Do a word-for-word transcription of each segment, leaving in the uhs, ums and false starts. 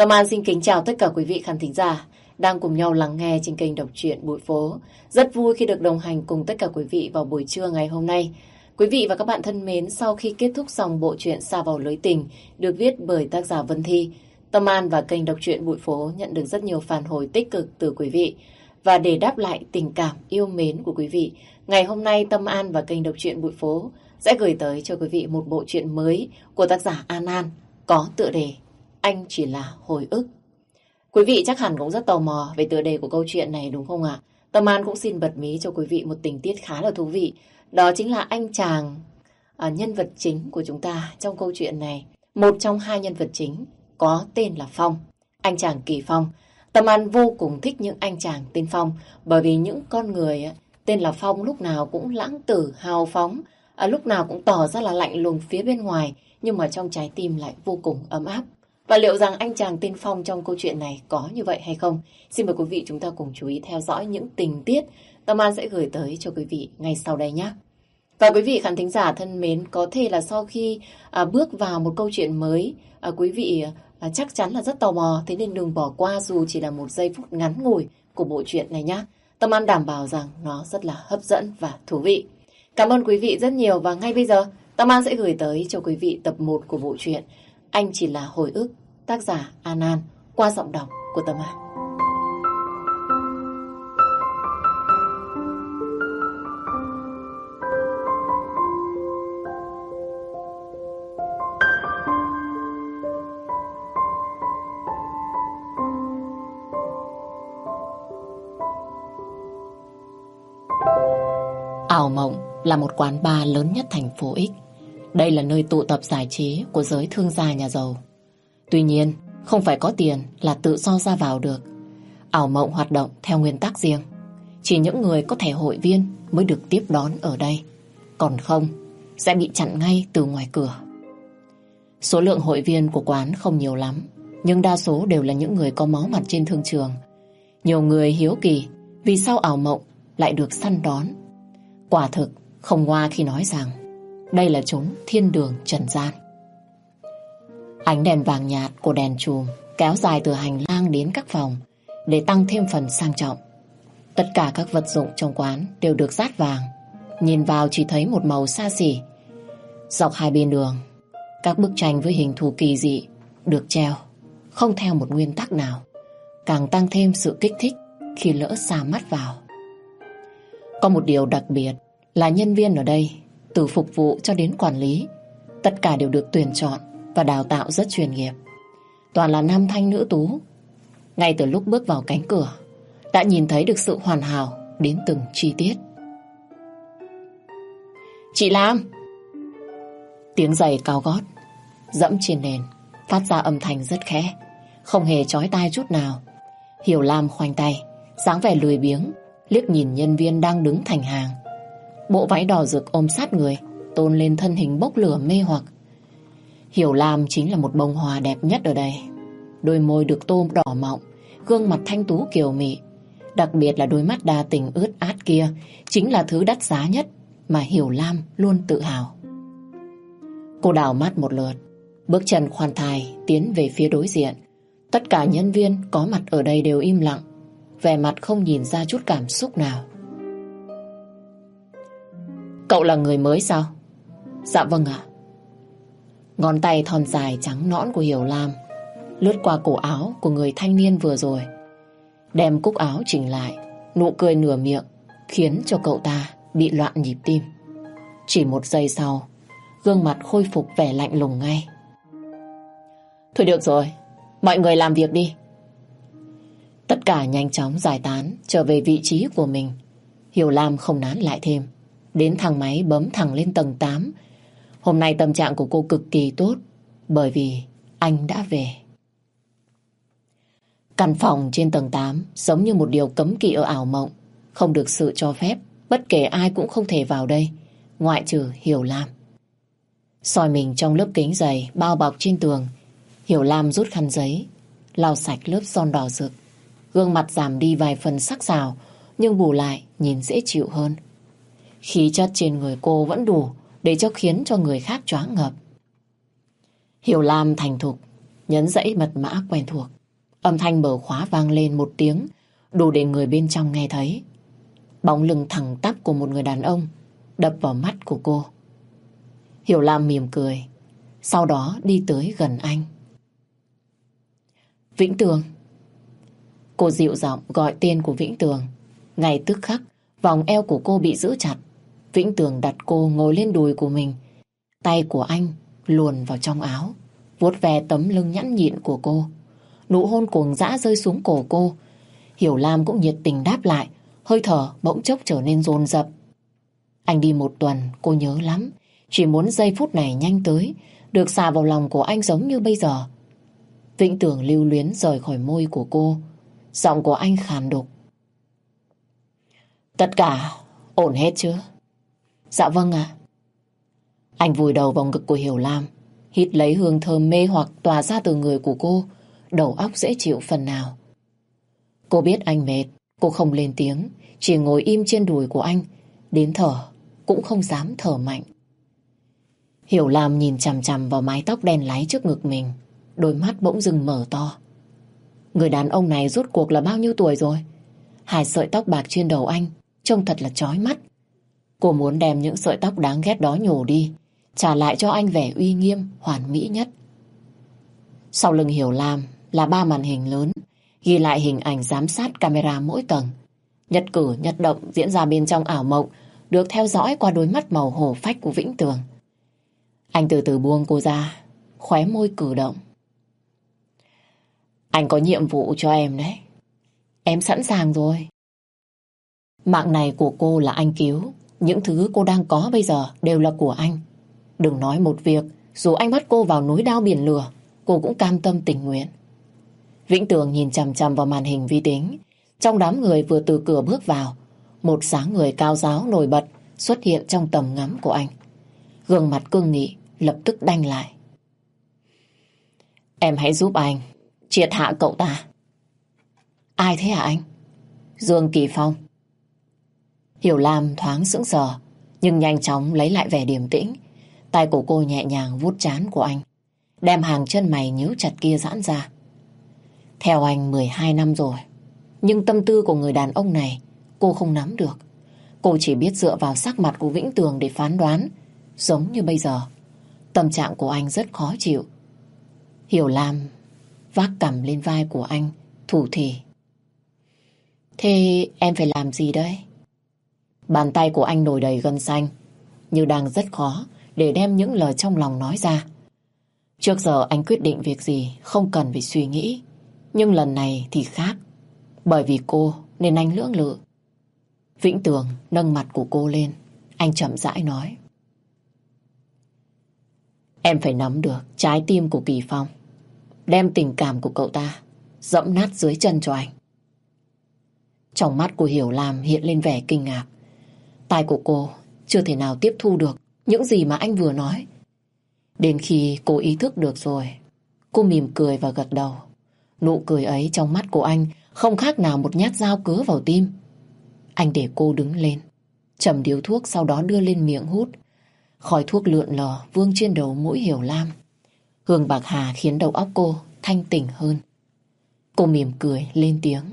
Tâm An xin kính chào tất cả quý vị khán thính giả đang cùng nhau lắng nghe trên kênh đọc truyện Bụi Phố. Rất vui khi được đồng hành cùng tất cả quý vị vào buổi trưa ngày hôm nay. Quý vị và các bạn thân mến, sau khi kết thúc xong bộ truyện Sa Vào Lưới Tình được viết bởi tác giả Vân Thi, Tâm An và kênh đọc truyện Bụi Phố nhận được rất nhiều phản hồi tích cực từ quý vị. Và để đáp lại tình cảm yêu mến của quý vị, ngày hôm nay Tâm An và kênh đọc truyện Bụi Phố sẽ gửi tới cho quý vị một bộ truyện mới của tác giả An An có tựa đề Anh Chỉ Là Hồi Ức. Quý vị chắc hẳn cũng rất tò mò về tựa đề của câu chuyện này đúng không ạ? Tâm An cũng xin bật mí cho quý vị một tình tiết khá là thú vị. Đó chính là anh chàng à, nhân vật chính của chúng ta trong câu chuyện này. Một trong hai nhân vật chính có tên là Phong, anh chàng Kỳ Phong. Tâm An vô cùng thích những anh chàng tên Phong, bởi vì những con người tên là Phong lúc nào cũng lãng tử, hào phóng, à, lúc nào cũng tỏ ra là lạnh lùng phía bên ngoài, nhưng mà trong trái tim lại vô cùng ấm áp. Và liệu rằng anh chàng tên Phong trong câu chuyện này có như vậy hay không? Xin mời quý vị chúng ta cùng chú ý theo dõi những tình tiết Tâm An sẽ gửi tới cho quý vị ngay sau đây nhé. Và quý vị khán thính giả thân mến, có thể là sau khi à, bước vào một câu chuyện mới, à, quý vị à, chắc chắn là rất tò mò, thế nên đừng bỏ qua dù chỉ là một giây phút ngắn ngủi của bộ truyện này nhé. Tâm An đảm bảo rằng nó rất là hấp dẫn và thú vị. Cảm ơn quý vị rất nhiều và ngay bây giờ Tâm An sẽ gửi tới cho quý vị tập một của bộ truyện Anh Chỉ Là Hồi Ức, tác giả An An, qua giọng đọc của Tâm An. Ảo Mộng là một quán bar lớn nhất thành phố X. Đây là nơi tụ tập giải trí của giới thương gia nhà giàu. Tuy nhiên, không phải có tiền là tự do ra vào được. Ảo Mộng hoạt động theo nguyên tắc riêng. Chỉ những người có thẻ hội viên mới được tiếp đón ở đây. Còn không, sẽ bị chặn ngay từ ngoài cửa. Số lượng hội viên của quán không nhiều lắm, nhưng đa số đều là những người có máu mặt trên thương trường. Nhiều người hiếu kỳ vì sao Ảo Mộng lại được săn đón. Quả thực không ngoa khi nói rằng đây là chốn thiên đường trần gian. Ánh đèn vàng nhạt của đèn chùm kéo dài từ hành lang đến các phòng để tăng thêm phần sang trọng. Tất cả các vật dụng trong quán đều được dát vàng, nhìn vào chỉ thấy một màu xa xỉ. Dọc hai bên đường, các bức tranh với hình thù kỳ dị được treo, không theo một nguyên tắc nào, càng tăng thêm sự kích thích khi lỡ xa mắt vào. Có một điều đặc biệt là nhân viên ở đây, từ phục vụ cho đến quản lý, tất cả đều được tuyển chọn và đào tạo rất chuyên nghiệp. Toàn là nam thanh nữ tú. Ngay từ lúc bước vào cánh cửa, đã nhìn thấy được sự hoàn hảo đến từng chi tiết. Chị Lam! Tiếng giày cao gót dẫm trên nền phát ra âm thanh rất khẽ, không hề chói tai chút nào. Hiểu Lam khoanh tay, dáng vẻ lười biếng, liếc nhìn nhân viên đang đứng thành hàng. Bộ váy đỏ rực ôm sát người, tôn lên thân hình bốc lửa mê hoặc. Hiểu Lam chính là một bông hoa đẹp nhất ở đây. Đôi môi được tô đỏ mọng, gương mặt thanh tú kiều mị. Đặc biệt là đôi mắt đa tình ướt át kia chính là thứ đắt giá nhất mà Hiểu Lam luôn tự hào. Cô đảo mắt một lượt, bước chân khoan thai tiến về phía đối diện. Tất cả nhân viên có mặt ở đây đều im lặng, vẻ mặt không nhìn ra chút cảm xúc nào. Cậu là người mới sao? Dạ vâng ạ. Ngón tay thon dài trắng nõn của Hiểu Lam lướt qua cổ áo của người thanh niên vừa rồi, đem cúc áo chỉnh lại, nụ cười nửa miệng khiến cho cậu ta bị loạn nhịp tim. Chỉ một giây sau, gương mặt khôi phục vẻ lạnh lùng ngay. Thôi được rồi, mọi người làm việc đi. Tất cả nhanh chóng giải tán, trở về vị trí của mình. Hiểu Lam không nán lại thêm, đến thang máy bấm thẳng lên tầng tám. Hôm nay tâm trạng của cô cực kỳ tốt, bởi vì anh đã về. Căn phòng trên tầng tám giống như một điều cấm kỵ ở Ảo Mộng, không được sự cho phép, bất kể ai cũng không thể vào đây, ngoại trừ Hiểu Lam. Soi mình trong lớp kính dày bao bọc trên tường, Hiểu Lam rút khăn giấy lau sạch lớp son đỏ rực. Gương mặt giảm đi vài phần sắc sảo, nhưng bù lại nhìn dễ chịu hơn. Khí chất trên người cô vẫn đủ để cho khiến cho người khác choáng ngợp. Hiểu Lam thành thục nhấn dãy mật mã quen thuộc. Âm thanh mở khóa vang lên một tiếng, đủ để người bên trong nghe thấy. Bóng lưng thẳng tắp của một người đàn ông đập vào mắt của cô. Hiểu Lam mỉm cười, sau đó đi tới gần anh. Vĩnh Tường. Cô dịu giọng gọi tên của Vĩnh Tường. Ngay tức khắc, vòng eo của cô bị giữ chặt. Vĩnh Tường đặt cô ngồi lên đùi của mình. Tay của anh luồn vào trong áo, vuốt ve tấm lưng nhẵn nhịn của cô. Nụ hôn cuồng dã rơi xuống cổ cô. Hiểu Lam cũng nhiệt tình đáp lại, hơi thở bỗng chốc trở nên dồn dập. Anh đi một tuần, cô nhớ lắm. Chỉ muốn giây phút này nhanh tới, được xà vào lòng của anh giống như bây giờ. Vĩnh Tường lưu luyến rời khỏi môi của cô. Giọng của anh khàn đục. Tất cả ổn hết chứ? Dạ vâng ạ. Anh vùi đầu vào ngực của Hiểu Lam, hít lấy hương thơm mê hoặc tỏa ra từ người của cô. Đầu óc dễ chịu phần nào. Cô biết anh mệt, cô không lên tiếng, chỉ ngồi im trên đùi của anh, đến thở cũng không dám thở mạnh. Hiểu Lam nhìn chằm chằm vào mái tóc đen láy trước ngực mình, đôi mắt bỗng dưng mở to. Người đàn ông này rốt cuộc là bao nhiêu tuổi rồi? Hai sợi tóc bạc trên đầu anh trông thật là chói mắt. Cô muốn đem những sợi tóc đáng ghét đó nhổ đi, trả lại cho anh vẻ uy nghiêm, hoàn mỹ nhất. Sau lưng Hiểu Lam là ba màn hình lớn, ghi lại hình ảnh giám sát camera mỗi tầng. Nhất cử nhất động diễn ra bên trong ảo mộng, được theo dõi qua đôi mắt màu hổ phách của Vĩnh Tường. Anh từ từ buông cô ra, khóe môi cử động. Anh có nhiệm vụ cho em đấy. Em sẵn sàng rồi. Mạng này của cô là anh cứu. Những thứ cô đang có bây giờ đều là của anh. Đừng nói một việc, dù anh bắt cô vào núi đao biển lửa, cô cũng cam tâm tình nguyện. Vĩnh Tường nhìn chằm chằm vào màn hình vi tính. Trong đám người vừa từ cửa bước vào, một dáng người cao ráo nổi bật xuất hiện trong tầm ngắm của anh. Gương mặt cương nghị lập tức đanh lại. Em hãy giúp anh triệt hạ cậu ta. Ai thế hả anh? Dương Kỳ Phong. Hiểu Lam thoáng sững sờ, nhưng nhanh chóng lấy lại vẻ điềm tĩnh. Tay của cô nhẹ nhàng vuốt trán của anh, đem hàng chân mày nhíu chặt kia giãn ra. Theo anh mười hai năm rồi, nhưng tâm tư của người đàn ông này cô không nắm được. Cô chỉ biết dựa vào sắc mặt của Vĩnh Tường để phán đoán. Giống như bây giờ, tâm trạng của anh rất khó chịu. Hiểu Lam vác cằm lên vai của anh, thủ thỉ. Thế em phải làm gì đây? Bàn tay của anh nổi đầy gân xanh, như đang rất khó để đem những lời trong lòng nói ra. Trước giờ anh quyết định việc gì không cần phải suy nghĩ, nhưng lần này thì khác. Bởi vì cô nên anh lưỡng lự. Vĩnh Tường nâng mặt của cô lên, anh chậm rãi nói. Em phải nắm được trái tim của Kỳ Phong, đem tình cảm của cậu ta dẫm nát dưới chân cho anh. Trong mắt của Hiểu Lam hiện lên vẻ kinh ngạc. Tai của cô chưa thể nào tiếp thu được những gì mà anh vừa nói. Đến khi cô ý thức được rồi, cô mỉm cười và gật đầu. Nụ cười ấy trong mắt của anh không khác nào một nhát dao cứa vào tim. Anh để cô đứng lên, châm điếu thuốc, sau đó đưa lên miệng hút. Khói thuốc lượn lờ vương trên đầu mũi Hiểu Lam. Hương bạc hà khiến đầu óc cô thanh tỉnh hơn. Cô mỉm cười lên tiếng.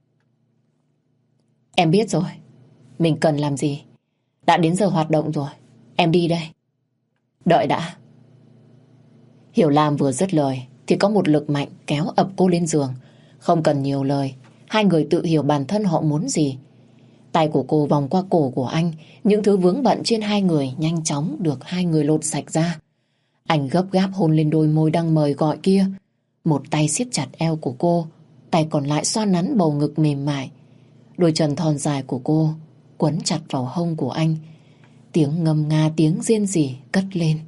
Em biết rồi, mình cần làm gì. Đã đến giờ hoạt động rồi, em đi đây. Đợi đã. Hiểu Lam vừa dứt lời thì có một lực mạnh kéo ập cô lên giường. Không cần nhiều lời, hai người tự hiểu bản thân họ muốn gì. Tay của cô vòng qua cổ của anh, những thứ vướng bận trên hai người nhanh chóng được hai người lột sạch ra. Anh gấp gáp hôn lên đôi môi đang mời gọi kia. Một tay siết chặt eo của cô, tay còn lại xoa nắn bầu ngực mềm mại. Đôi chân thon dài của cô quấn chặt vào hông của anh. Tiếng ngâm nga, tiếng rên rỉ cất lên.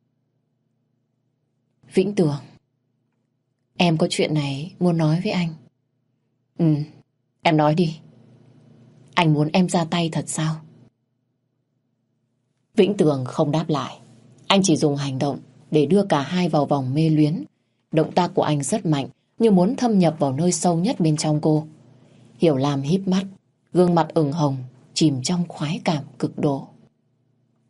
Vĩnh Tường, em có chuyện này muốn nói với anh. Ừ, em nói đi. Anh muốn em ra tay thật sao? Vĩnh Tường không đáp lại. Anh chỉ dùng hành động để đưa cả hai vào vòng mê luyến. Động tác của anh rất mạnh, như muốn thâm nhập vào nơi sâu nhất bên trong cô. Hiểu Lam híp mắt, gương mặt ửng hồng, chìm trong khoái cảm cực độ.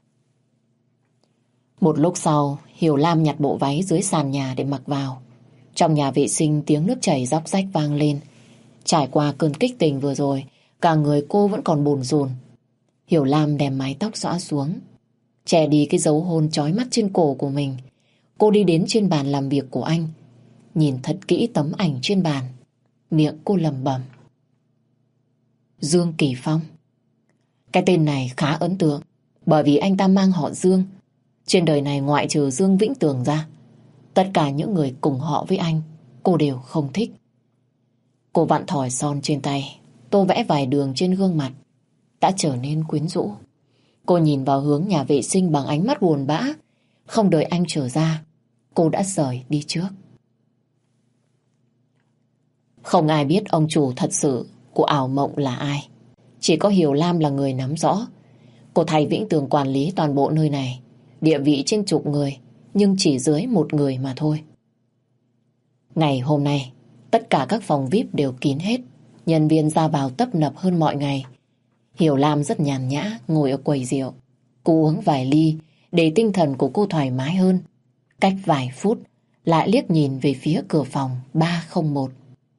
Một lúc sau, Hiểu Lam nhặt bộ váy dưới sàn nhà để mặc vào. Trong nhà vệ sinh tiếng nước chảy róc rách vang lên. Trải qua cơn kích tình vừa rồi, cả người cô vẫn còn bồn rồn. Hiểu Lam đem mái tóc xõa xuống, che đi cái dấu hôn chói mắt trên cổ của mình. Cô đi đến trên bàn làm việc của anh, nhìn thật kỹ tấm ảnh trên bàn. Miệng cô lẩm bẩm: Dương Kỳ Phong. Cái tên này khá ấn tượng, bởi vì anh ta mang họ Dương. Trên đời này ngoại trừ Dương Vĩnh Tường ra, tất cả những người cùng họ với anh, cô đều không thích. Cô vặn thỏi son trên tay, tô vẽ vài đường trên gương mặt, đã trở nên quyến rũ. Cô nhìn vào hướng nhà vệ sinh bằng ánh mắt buồn bã. Không đợi anh trở ra, cô đã rời đi trước. Không ai biết ông chủ thật sự của ảo mộng là ai. Chỉ có Hiểu Lam là người nắm rõ. Cô thay Vĩnh Tường quản lý toàn bộ nơi này, địa vị trên chục người, nhưng chỉ dưới một người mà thôi. Ngày hôm nay, tất cả các phòng vi ai pi đều kín hết. Nhân viên ra vào tấp nập hơn mọi ngày. Hiểu Lam rất nhàn nhã ngồi ở quầy rượu. Cô uống vài ly để tinh thần của cô thoải mái hơn. Cách vài phút lại liếc nhìn về phía cửa phòng ba không một.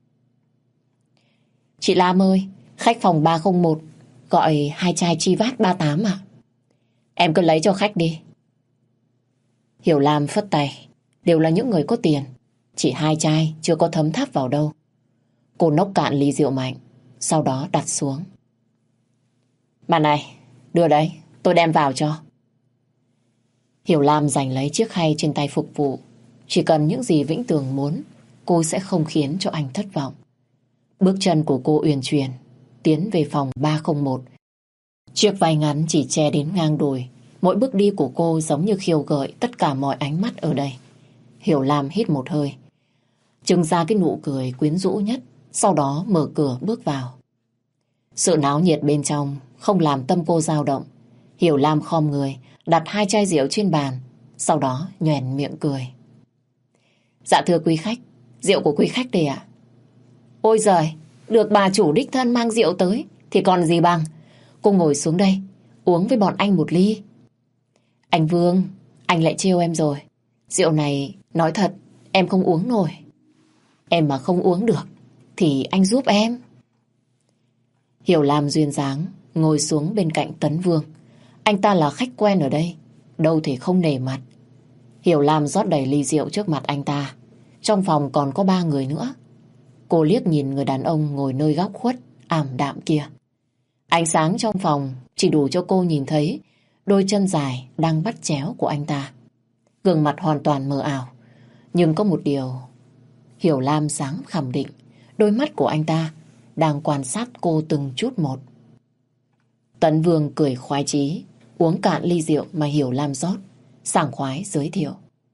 Chị Lam ơi, khách phòng ba không một gọi hai chai Chivat ba tám à? Em cứ lấy cho khách đi. Hiểu Lam phất tay. Đều là những người có tiền, chỉ hai chai chưa có thấm tháp vào đâu. Cô nốc cạn ly rượu mạnh, sau đó đặt xuống. Mà này, đưa đấy, tôi đem vào cho. Hiểu Lam giành lấy chiếc khay trên tay phục vụ. Chỉ cần những gì Vĩnh Tường muốn, cô sẽ không khiến cho anh thất vọng. Bước chân của cô uyển chuyển tiến về phòng ba không một. Chiếc váy ngắn chỉ che đến ngang đùi. Mỗi bước đi của cô giống như khiêu gợi tất cả mọi ánh mắt ở đây. Hiểu Lam hít một hơi, trưng ra cái nụ cười quyến rũ nhất, sau đó mở cửa bước vào. Sự náo nhiệt bên trong không làm tâm cô dao động. Hiểu Lam khom người đặt hai chai rượu trên bàn, sau đó nhoẻn miệng cười. Dạ thưa quý khách, rượu của quý khách đây ạ. Ôi giời, được bà chủ đích thân mang rượu tới thì còn gì bằng. Cô ngồi xuống đây, uống với bọn anh một ly. Anh Vương, anh lại trêu em rồi. Rượu này, nói thật, em không uống nổi. Em mà không uống được thì anh giúp em. Hiểu Lam duyên dáng ngồi xuống bên cạnh Tấn Vương. Anh ta là khách quen ở đây, đâu thì không nể mặt. Hiểu Lam rót đầy ly rượu trước mặt anh ta. Trong phòng còn có ba người nữa. Cô liếc nhìn người đàn ông ngồi nơi góc khuất ảm đạm kia. Ánh sáng trong phòng chỉ đủ cho cô nhìn thấy đôi chân dài đang bắt chéo của anh ta. Gương mặt hoàn toàn mờ ảo. Nhưng có một điều Hiểu Lam dám khẳng định, đôi mắt của anh ta đang quan sát cô từng chút một. Tấn Vương cười khoái chí, uống cạn ly rượu mà Hiểu Lam rót, sảng khoái giới thiệu.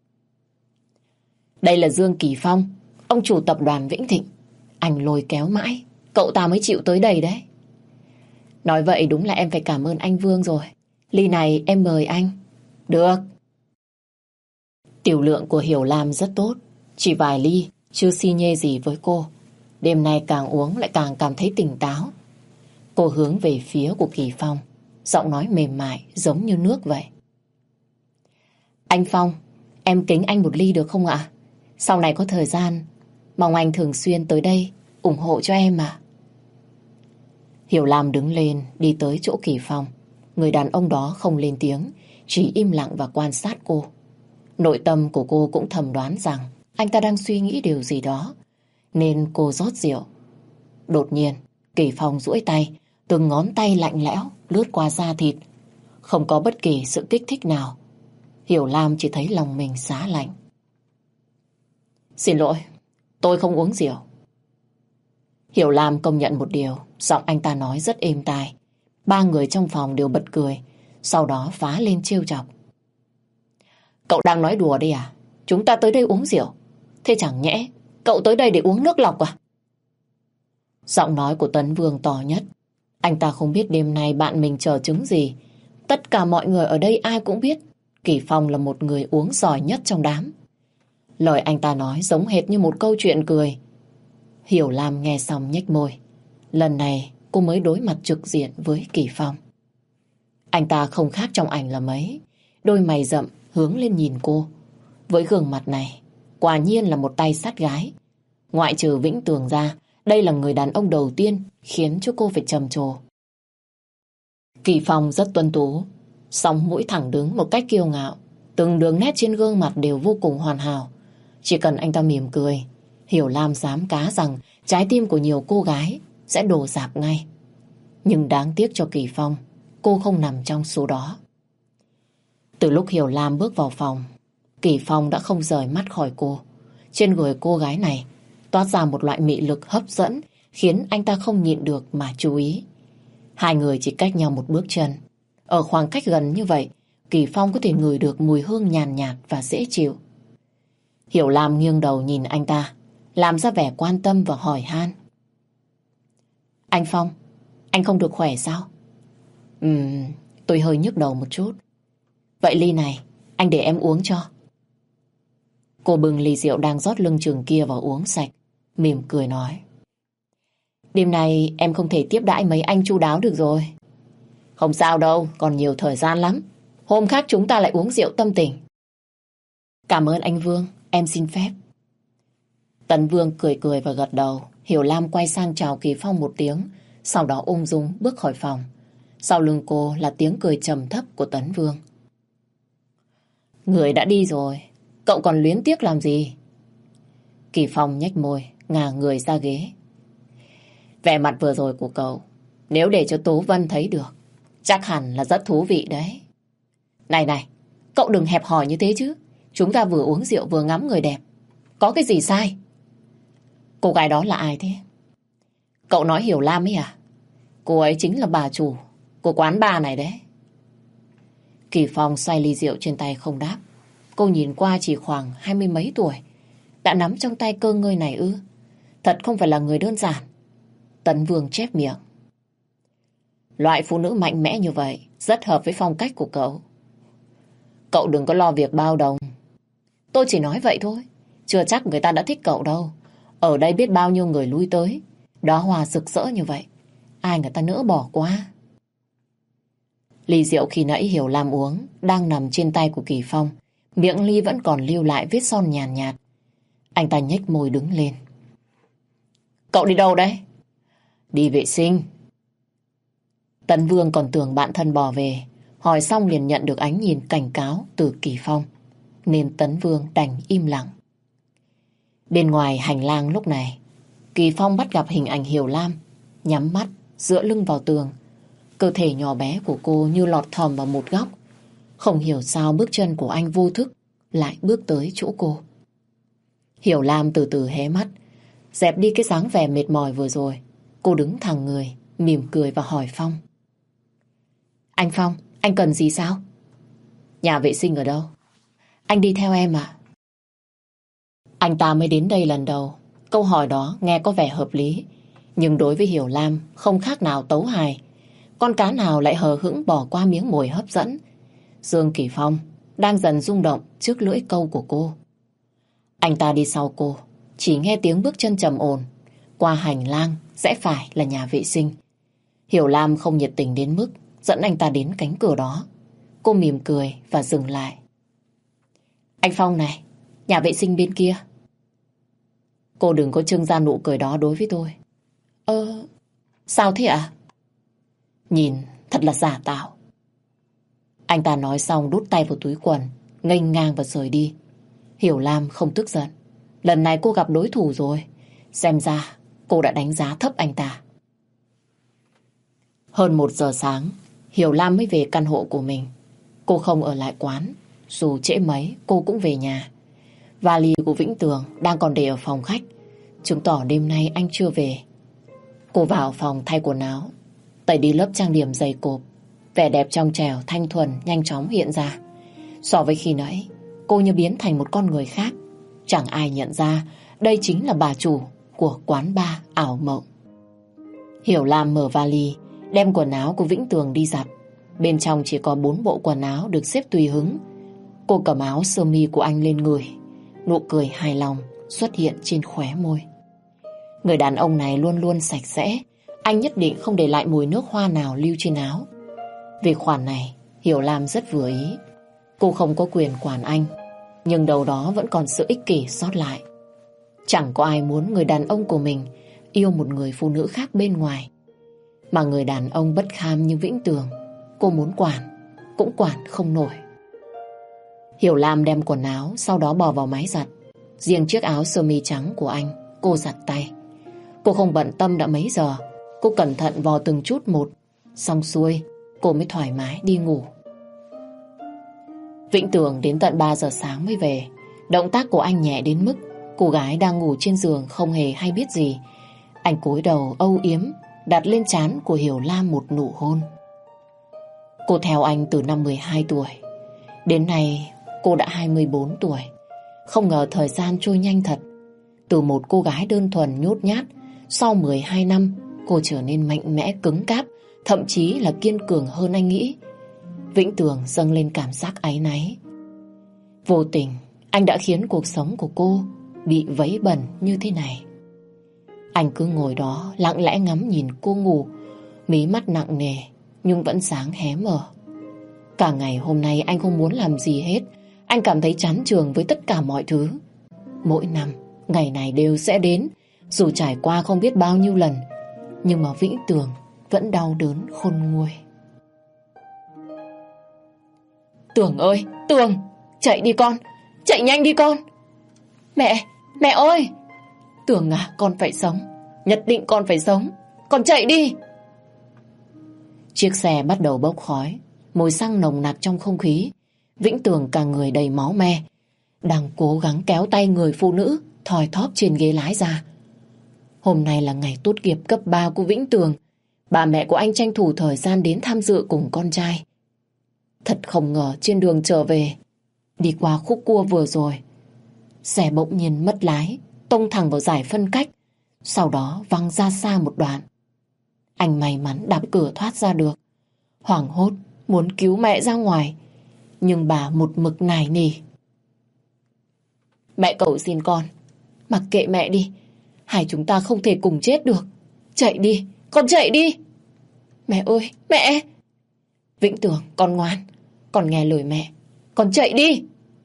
Đây là Dương Kỳ Phong, ông chủ tập đoàn Vĩnh Thịnh. Anh lôi kéo mãi, cậu ta mới chịu tới đây đấy. Nói vậy đúng là em phải cảm ơn anh Vương rồi. Ly này em mời anh. Được. Tiểu lượng của Hiểu Lam rất tốt, chỉ vài ly, chưa xi nhê gì với cô. Đêm nay càng uống lại càng cảm thấy tỉnh táo. Cô hướng về phía của Kỳ Phong, giọng nói mềm mại giống như nước vậy. Anh Phong, em kính anh một ly được không ạ? Sau này có thời gian, mong anh thường xuyên tới đây ủng hộ cho em mà. Hiểu Lam đứng lên đi tới chỗ Kỳ Phong. Người đàn ông đó không lên tiếng, chỉ im lặng và quan sát cô. Nội tâm của cô cũng thầm đoán rằng anh ta đang suy nghĩ điều gì đó, nên cô rót rượu. Đột nhiên, Kỳ Phong duỗi tay, từng ngón tay lạnh lẽo lướt qua da thịt. Không có bất kỳ sự kích thích nào. Hiểu Lam chỉ thấy lòng mình xá lạnh. Xin lỗi, tôi không uống rượu. Hiểu Lam công nhận một điều, giọng anh ta nói rất êm tai. Ba người trong phòng đều bật cười, sau đó phá lên trêu chọc. Cậu đang nói đùa đây à? Chúng ta tới đây uống rượu. Thế chẳng nhẽ cậu tới đây để uống nước lọc à? Giọng nói của Tấn Vương to nhất. Anh ta không biết đêm nay bạn mình chờ trứng gì. Tất cả mọi người ở đây ai cũng biết Kỳ Phong là một người uống giỏi nhất trong đám. Lời anh ta nói giống hệt như một câu chuyện cười. Hiểu Lam nghe xong nhếch môi. Lần này cô mới đối mặt trực diện với Kỳ Phong. Anh ta không khác trong ảnh là mấy. Đôi mày rậm hướng lên nhìn cô. Với gương mặt này, quả nhiên là một tay sát gái. Ngoại trừ Vĩnh Tường ra, đây là người đàn ông đầu tiên khiến cho cô phải trầm trồ. Kỳ Phong rất tuấn tú, sóng mũi thẳng đứng một cách kiêu ngạo. Từng đường nét trên gương mặt đều vô cùng hoàn hảo. Chỉ cần anh ta mỉm cười, Hiểu Lam dám cá rằng trái tim của nhiều cô gái sẽ đổ rạp ngay. Nhưng đáng tiếc cho Kỳ Phong, cô không nằm trong số đó. Từ lúc Hiểu Lam bước vào phòng, Kỳ Phong đã không rời mắt khỏi cô. Trên người cô gái này toát ra một loại mị lực hấp dẫn khiến anh ta không nhịn được mà chú ý. Hai người chỉ cách nhau một bước chân. Ở khoảng cách gần như vậy, Kỳ Phong có thể ngửi được mùi hương nhàn nhạt, nhạt và dễ chịu. Hiểu Lam nghiêng đầu nhìn anh ta, làm ra vẻ quan tâm và hỏi han. Anh Phong, anh không được khỏe sao? Ừm, tôi hơi nhức đầu một chút. Vậy ly này, anh để em uống cho. Cô bưng ly rượu đang rót lưng chừng kia vào uống sạch, mỉm cười nói. Đêm nay em không thể tiếp đãi mấy anh chu đáo được rồi. Không sao đâu, còn nhiều thời gian lắm. Hôm khác chúng ta lại uống rượu tâm tình. Cảm ơn anh Vương, em xin phép. Tấn Vương cười cười và gật đầu. Hiểu Lam quay sang chào Kỳ Phong một tiếng, sau đó ung dung bước khỏi phòng. Sau lưng cô là tiếng cười trầm thấp của Tấn Vương. Người đã đi rồi, cậu còn luyến tiếc làm gì? Kỳ Phong nhếch môi, ngả người ra ghế. Vẻ mặt vừa rồi của cậu, nếu để cho Tố Vân thấy được, chắc hẳn là rất thú vị đấy. Này này, cậu đừng hẹp hòi như thế chứ. Chúng ta vừa uống rượu vừa ngắm người đẹp, có cái gì sai? Cô gái đó là ai thế? Cậu nói Hiểu Lam ấy à? Cô ấy chính là bà chủ của quán bar này đấy. Kỳ Phong xoay ly rượu trên tay không đáp. Cô nhìn qua chỉ khoảng hai mươi mấy tuổi, đã nắm trong tay cơ ngơi này ư? Thật không phải là người đơn giản. Tấn Vương chép miệng. Loại phụ nữ mạnh mẽ như vậy rất hợp với phong cách của cậu. Cậu đừng có lo việc bao đồng. Tôi chỉ nói vậy thôi, chưa chắc người ta đã thích cậu đâu. Ở đây biết bao nhiêu người lui tới, đóa hoa rực rỡ như vậy, ai người ta nỡ bỏ qua. Ly rượu khi nãy Hiểu Lam uống đang nằm trên tay của Kỳ Phong. Miệng ly vẫn còn lưu lại vết son nhàn nhạt, nhạt. Anh ta nhếch môi đứng lên. Cậu đi đâu đấy? Đi vệ sinh. Tấn Vương còn tưởng bạn thân bỏ về, hỏi xong liền nhận được ánh nhìn cảnh cáo từ Kỳ Phong, nên Tấn Vương đành im lặng. Bên ngoài hành lang lúc này, Kỳ Phong bắt gặp hình ảnh Hiểu Lam, nhắm mắt, dựa lưng vào tường. Cơ thể nhỏ bé của cô như lọt thỏm vào một góc. Không hiểu sao bước chân của anh vô thức lại bước tới chỗ cô. Hiểu Lam từ từ hé mắt, dẹp đi cái dáng vẻ mệt mỏi vừa rồi. Cô đứng thẳng người, mỉm cười và hỏi Phong. Anh Phong, anh cần gì sao? Nhà vệ sinh ở đâu? Anh đi theo em à? Anh ta mới đến đây lần đầu. Câu hỏi đó nghe có vẻ hợp lý, nhưng đối với Hiểu Lam không khác nào tấu hài. Con cá nào lại hờ hững bỏ qua miếng mồi hấp dẫn. Dương Kỳ Phong đang dần rung động trước lưỡi câu của cô. Anh ta đi sau cô, chỉ nghe tiếng bước chân trầm ổn. Qua hành lang rẽ phải là nhà vệ sinh. Hiểu Lam không nhiệt tình đến mức dẫn anh ta đến cánh cửa đó. Cô mỉm cười và dừng lại. Anh Phong này, nhà vệ sinh bên kia. Cô đừng có trưng ra nụ cười đó đối với tôi. Ơ, sao thế ạ? Nhìn thật là giả tạo. Anh ta nói xong đút tay vào túi quần, nghênh ngang và rời đi. Hiểu Lam không tức giận. Lần này cô gặp đối thủ rồi. Xem ra cô đã đánh giá thấp anh ta. Hơn một giờ sáng, Hiểu Lam mới về căn hộ của mình. Cô không ở lại quán. Dù trễ mấy, cô cũng về nhà. Vali của Vĩnh Tường đang còn để ở phòng khách, chứng tỏ đêm nay anh chưa về. Cô vào phòng thay quần áo, tẩy đi lớp trang điểm dày cộp. Vẻ đẹp trong trẻo, thanh thuần nhanh chóng hiện ra. So với khi nãy, cô như biến thành một con người khác. Chẳng ai nhận ra đây chính là bà chủ của quán bar ảo mộng. Hiểu Lam mở vali, đem quần áo của Vĩnh Tường đi giặt. Bên trong chỉ có bốn bộ quần áo được xếp tùy hứng. Cô cầm áo sơ mi của anh lên người. Nụ cười hài lòng xuất hiện trên khóe môi. Người đàn ông này luôn luôn sạch sẽ. Anh nhất định không để lại mùi nước hoa nào lưu trên áo. Về khoản này, Hiểu Lam rất vừa ý. Cô không có quyền quản anh, Nhưng đâu đó vẫn còn sự ích kỷ sót lại. Chẳng có ai muốn người đàn ông của mình yêu một người phụ nữ khác bên ngoài. Mà người đàn ông bất kham như Vĩnh Tường, cô muốn quản cũng quản không nổi. Hiểu Lam đem quần áo, sau đó bỏ vào máy giặt. Riêng chiếc áo sơ mi trắng của anh, cô giặt tay. Cô không bận tâm đã mấy giờ. Cô cẩn thận vò từng chút một. Xong xuôi, cô mới thoải mái đi ngủ. Vĩnh Tường đến tận ba giờ sáng mới về. Động tác của anh nhẹ đến mức cô gái đang ngủ trên giường không hề hay biết gì. Anh cúi đầu âu yếm, đặt lên trán của Hiểu Lam một nụ hôn. Cô theo anh từ năm mười hai tuổi. Đến nay cô đã hai mươi bốn tuổi. Không ngờ thời gian trôi nhanh thật. Từ một cô gái đơn thuần nhút nhát, sau mười hai năm cô trở nên mạnh mẽ cứng cáp, thậm chí là kiên cường hơn anh nghĩ. Vĩnh Tường dâng lên cảm giác áy náy. Vô tình anh đã khiến cuộc sống của cô bị vấy bẩn như thế này. Anh cứ ngồi đó lặng lẽ ngắm nhìn cô ngủ, mí mắt nặng nề nhưng vẫn sáng hé mở. Cả ngày hôm nay anh không muốn làm gì hết. Anh cảm thấy chán chường với tất cả mọi thứ. Mỗi năm ngày này đều sẽ đến, dù trải qua không biết bao nhiêu lần, nhưng mà Vĩnh Tường vẫn đau đớn khôn nguôi. Tường ơi, Tường, chạy đi con, chạy nhanh đi con. Mẹ, mẹ ơi. Tường à, con phải sống, nhất định con phải sống. Con chạy đi. Chiếc xe bắt đầu bốc khói, mùi xăng nồng nặc trong không khí. Vĩnh Tường cả người đầy máu me, đang cố gắng kéo tay người phụ nữ thoi thóp trên ghế lái ra. Hôm nay là ngày tốt nghiệp cấp ba của Vĩnh Tường. Bà mẹ của anh tranh thủ thời gian đến tham dự cùng con trai. Thật không ngờ trên đường trở về, đi qua khúc cua vừa rồi, xe bỗng nhiên mất lái, tông thẳng vào giải phân cách, sau đó văng ra xa một đoạn. Anh may mắn đạp cửa thoát ra được. Hoảng hốt muốn cứu mẹ ra ngoài, nhưng bà một mực nài nỉ. Mẹ cầu xin con, mặc kệ mẹ đi, hai chúng ta không thể cùng chết được. Chạy đi, con chạy đi. Mẹ ơi, mẹ. Vĩnh Tường, con ngoan, con nghe lời mẹ, con chạy đi.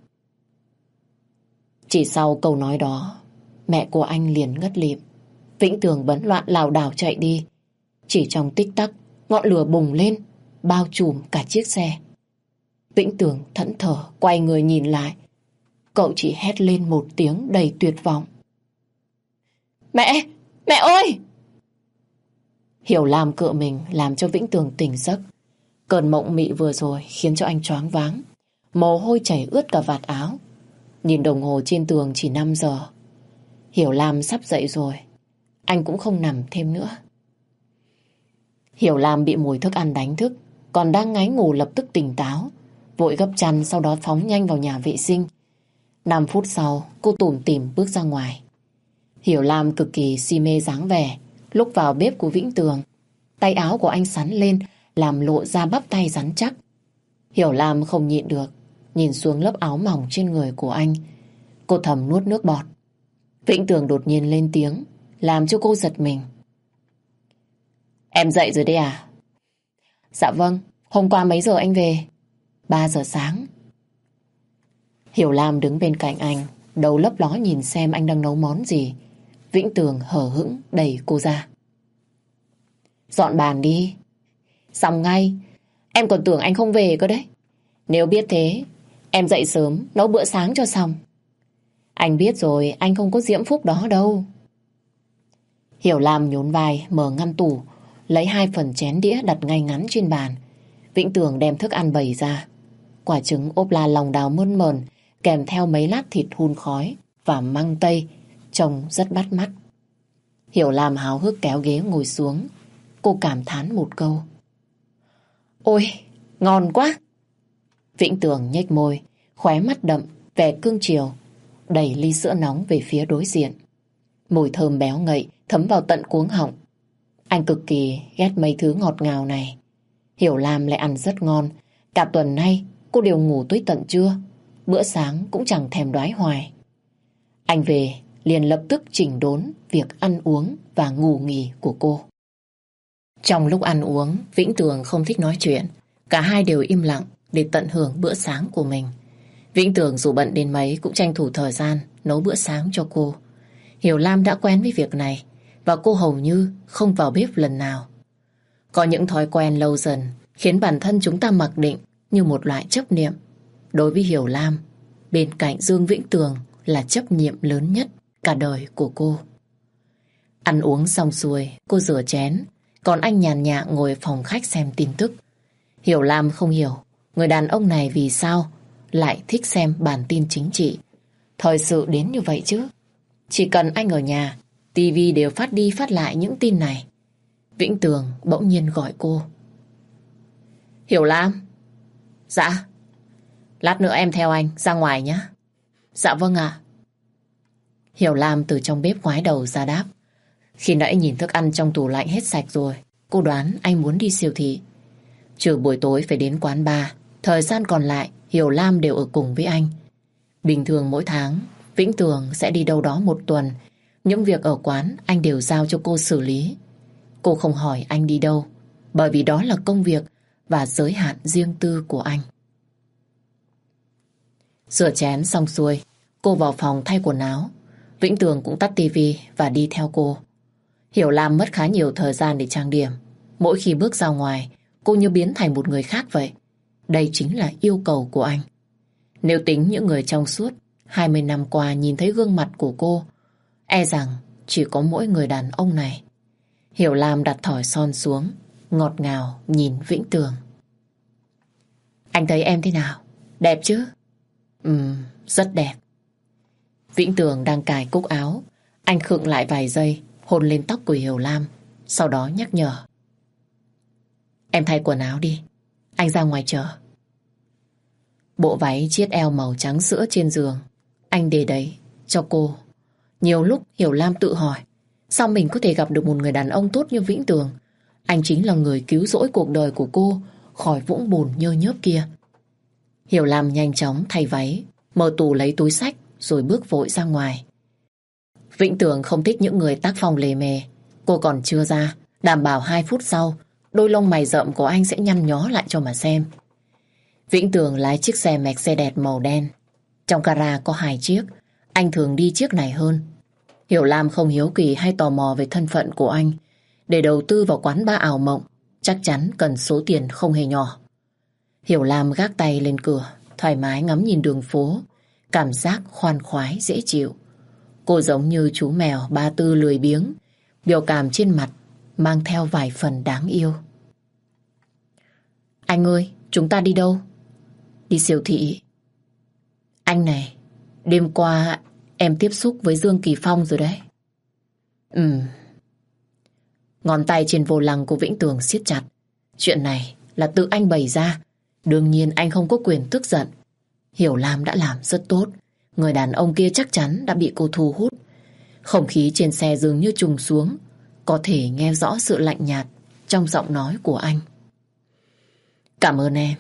Chỉ sau câu nói đó, mẹ của anh liền ngất lịm. Vĩnh Tường bấn loạn lảo đảo chạy đi. Chỉ trong tích tắc, ngọn lửa bùng lên, bao trùm cả chiếc xe. Vĩnh Tường thẫn thờ quay người nhìn lại. Cậu chỉ hét lên một tiếng đầy tuyệt vọng. Mẹ! Mẹ ơi! Hiểu Lam cựa mình làm cho Vĩnh Tường tỉnh giấc. Cơn mộng mị vừa rồi khiến cho anh choáng váng. Mồ hôi chảy ướt cả vạt áo. Nhìn đồng hồ trên tường chỉ năm giờ. Hiểu Lam sắp dậy rồi. Anh cũng không nằm thêm nữa. Hiểu Lam bị mùi thức ăn đánh thức, còn đang ngáy ngủ lập tức tỉnh táo. Vội gấp chăn, sau đó phóng nhanh vào nhà vệ sinh. Năm phút sau, cô tủm tỉm bước ra ngoài. Hiểu Lam cực kỳ si mê dáng vẻ. Lúc vào bếp của Vĩnh Tường, tay áo của anh xắn lên, làm lộ ra bắp tay rắn chắc. Hiểu Lam không nhịn được, nhìn xuống lớp áo mỏng trên người của anh. Cô thầm nuốt nước bọt. Vĩnh Tường đột nhiên lên tiếng, làm cho cô giật mình. Em dậy rồi đấy à? Dạ vâng, hôm qua mấy giờ anh về? Ba giờ sáng. Hiểu Lam đứng bên cạnh anh, đầu lấp ló nhìn xem anh đang nấu món gì. Vĩnh Tường hờ hững đẩy cô ra. Dọn bàn đi. Xong ngay. Em còn tưởng anh không về cơ đấy. Nếu biết thế, em dậy sớm nấu bữa sáng cho xong. Anh biết rồi, anh không có diễm phúc đó đâu. Hiểu Lam nhún vai mở ngăn tủ, lấy hai phần chén đĩa đặt ngay ngắn trên bàn. Vĩnh Tường đem thức ăn bày ra. Quả trứng ốp la lòng đào mơn mởn, kèm theo mấy lát thịt hun khói và măng tây, trông rất bắt mắt. Hiểu Lam háo hức kéo ghế ngồi xuống. Cô cảm thán một câu. Ôi, ngon quá! Vĩnh Tường nhếch môi, khóe mắt đậm, vẻ cương chiều, đẩy ly sữa nóng về phía đối diện. Mùi thơm béo ngậy thấm vào tận cuống họng. Anh cực kỳ ghét mấy thứ ngọt ngào này. Hiểu Lam lại ăn rất ngon. Cả tuần nay cô đều ngủ tới tận trưa. Bữa sáng cũng chẳng thèm đoái hoài. Anh về liền lập tức chỉnh đốn việc ăn uống và ngủ nghỉ của cô. Trong lúc ăn uống, Vĩnh Tường không thích nói chuyện. Cả hai đều im lặng để tận hưởng bữa sáng của mình. Vĩnh Tường dù bận đến mấy cũng tranh thủ thời gian nấu bữa sáng cho cô. Hiểu Lam đã quen với việc này và cô hầu như không vào bếp lần nào. Có những thói quen lâu dần khiến bản thân chúng ta mặc định như một loại chấp niệm. Đối với Hiểu Lam, bên cạnh Dương Vĩnh Tường là chấp niệm lớn nhất cả đời của cô. Ăn uống xong xuôi, cô rửa chén, còn anh nhàn nhã ngồi ở phòng khách xem tin tức. Hiểu Lam không hiểu người đàn ông này vì sao lại thích xem bản tin chính trị. Thời sự đến như vậy chứ. Chỉ cần anh ở nhà, tivi đều phát đi phát lại những tin này. Vĩnh Tường bỗng nhiên gọi cô. Hiểu Lam. Dạ. Lát nữa em theo anh ra ngoài nhé. Dạ vâng ạ. Hiểu Lam từ trong bếp ngoái đầu ra đáp. Khi nãy nhìn thức ăn trong tủ lạnh hết sạch rồi, cô đoán anh muốn đi siêu thị. Trừ buổi tối phải đến quán bar, thời gian còn lại Hiểu Lam đều ở cùng với anh. Bình thường mỗi tháng Vĩnh Tường sẽ đi đâu đó một tuần. Những việc ở quán anh đều giao cho cô xử lý. Cô không hỏi anh đi đâu, bởi vì đó là công việc và giới hạn riêng tư của anh. Rửa chén xong xuôi, cô vào phòng thay quần áo. Vĩnh Tường cũng tắt tivi và đi theo cô. Hiểu Lam mất khá nhiều thời gian để trang điểm. Mỗi khi bước ra ngoài, cô như biến thành một người khác vậy. Đây chính là yêu cầu của anh. Nếu tính những người trong suốt hai mươi năm qua nhìn thấy gương mặt của cô, e rằng chỉ có mỗi người đàn ông này. Hiểu Lam đặt thỏi son xuống, ngọt ngào nhìn Vĩnh Tường. Anh thấy em thế nào? Đẹp chứ? Ừm, rất đẹp. Vĩnh Tường đang cài cúc áo. Anh khựng lại vài giây, hôn lên tóc của Hiểu Lam, sau đó nhắc nhở. Em thay quần áo đi, anh ra ngoài chờ. Bộ váy chiết eo màu trắng sữa trên giường anh để đấy cho cô. Nhiều lúc Hiểu Lam tự hỏi, sao mình có thể gặp được một người đàn ông tốt như Vĩnh Tường? Anh chính là người cứu rỗi cuộc đời của cô khỏi vũng bùn nhơ nhớp kia. Hiểu Lam nhanh chóng thay váy, mở tủ lấy túi xách rồi bước vội ra ngoài. Vĩnh Tường không thích những người tác phong lề mề. Cô còn chưa ra, đảm bảo hai phút sau đôi lông mày rậm của anh sẽ nhăn nhó lại cho mà xem. Vĩnh Tường lái chiếc xe Mercedes màu đen. Trong gara có hai chiếc, anh thường đi chiếc này hơn. Hiểu Lam không hiếu kỳ hay tò mò về thân phận của anh. Để đầu tư vào quán bar ảo mộng, chắc chắn cần số tiền không hề nhỏ. Hiểu Lam gác tay lên cửa, thoải mái ngắm nhìn đường phố, cảm giác khoan khoái dễ chịu. Cô giống như chú mèo ba tư lười biếng, biểu cảm trên mặt mang theo vài phần đáng yêu. Anh ơi, chúng ta đi đâu? Đi siêu thị. Anh này, đêm qua em tiếp xúc với Dương Kỳ Phong rồi đấy. Ừm. Ngón tay trên vô lăng của Vĩnh Tường siết chặt. Chuyện này là tự anh bày ra. Đương nhiên anh không có quyền tức giận. Hiểu Lam đã làm rất tốt. Người đàn ông kia chắc chắn đã bị cô thu hút. Không khí trên xe dường như trùng xuống. Có thể nghe rõ sự lạnh nhạt trong giọng nói của anh. Cảm ơn em.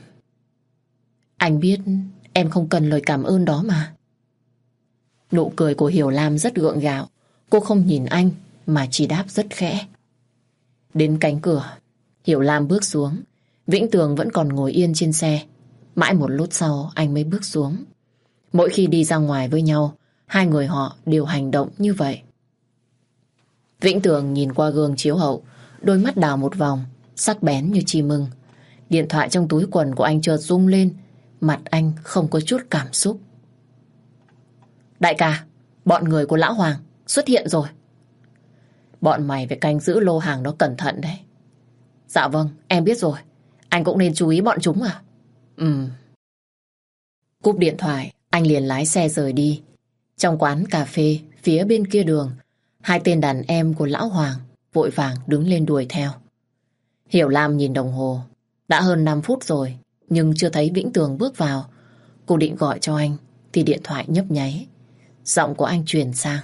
Anh biết em không cần lời cảm ơn đó mà. Nụ cười của Hiểu Lam rất gượng gạo. Cô không nhìn anh mà chỉ đáp rất khẽ. Đến cánh cửa, Hiểu Lam bước xuống. Vĩnh Tường vẫn còn ngồi yên trên xe. Mãi một lúc sau anh mới bước xuống. Mỗi khi đi ra ngoài với nhau, hai người họ đều hành động như vậy. Vĩnh Tường nhìn qua gương chiếu hậu, đôi mắt đảo một vòng, sắc bén như chim ưng. Điện thoại trong túi quần của anh chợt rung lên, mặt anh không có chút cảm xúc. Đại ca, bọn người của Lão Hoàng xuất hiện rồi. Bọn mày phải canh giữ lô hàng đó cẩn thận đấy. Dạ vâng, em biết rồi. Anh cũng nên chú ý bọn chúng à? Ừm. Cúp điện thoại, anh liền lái xe rời đi. Trong quán cà phê, phía bên kia đường, hai tên đàn em của Lão Hoàng vội vàng đứng lên đuổi theo. Hiểu Lam nhìn đồng hồ. Đã hơn năm phút rồi, nhưng chưa thấy Vĩnh Tường bước vào. Cô định gọi cho anh, thì điện thoại nhấp nháy. Giọng của anh truyền sang.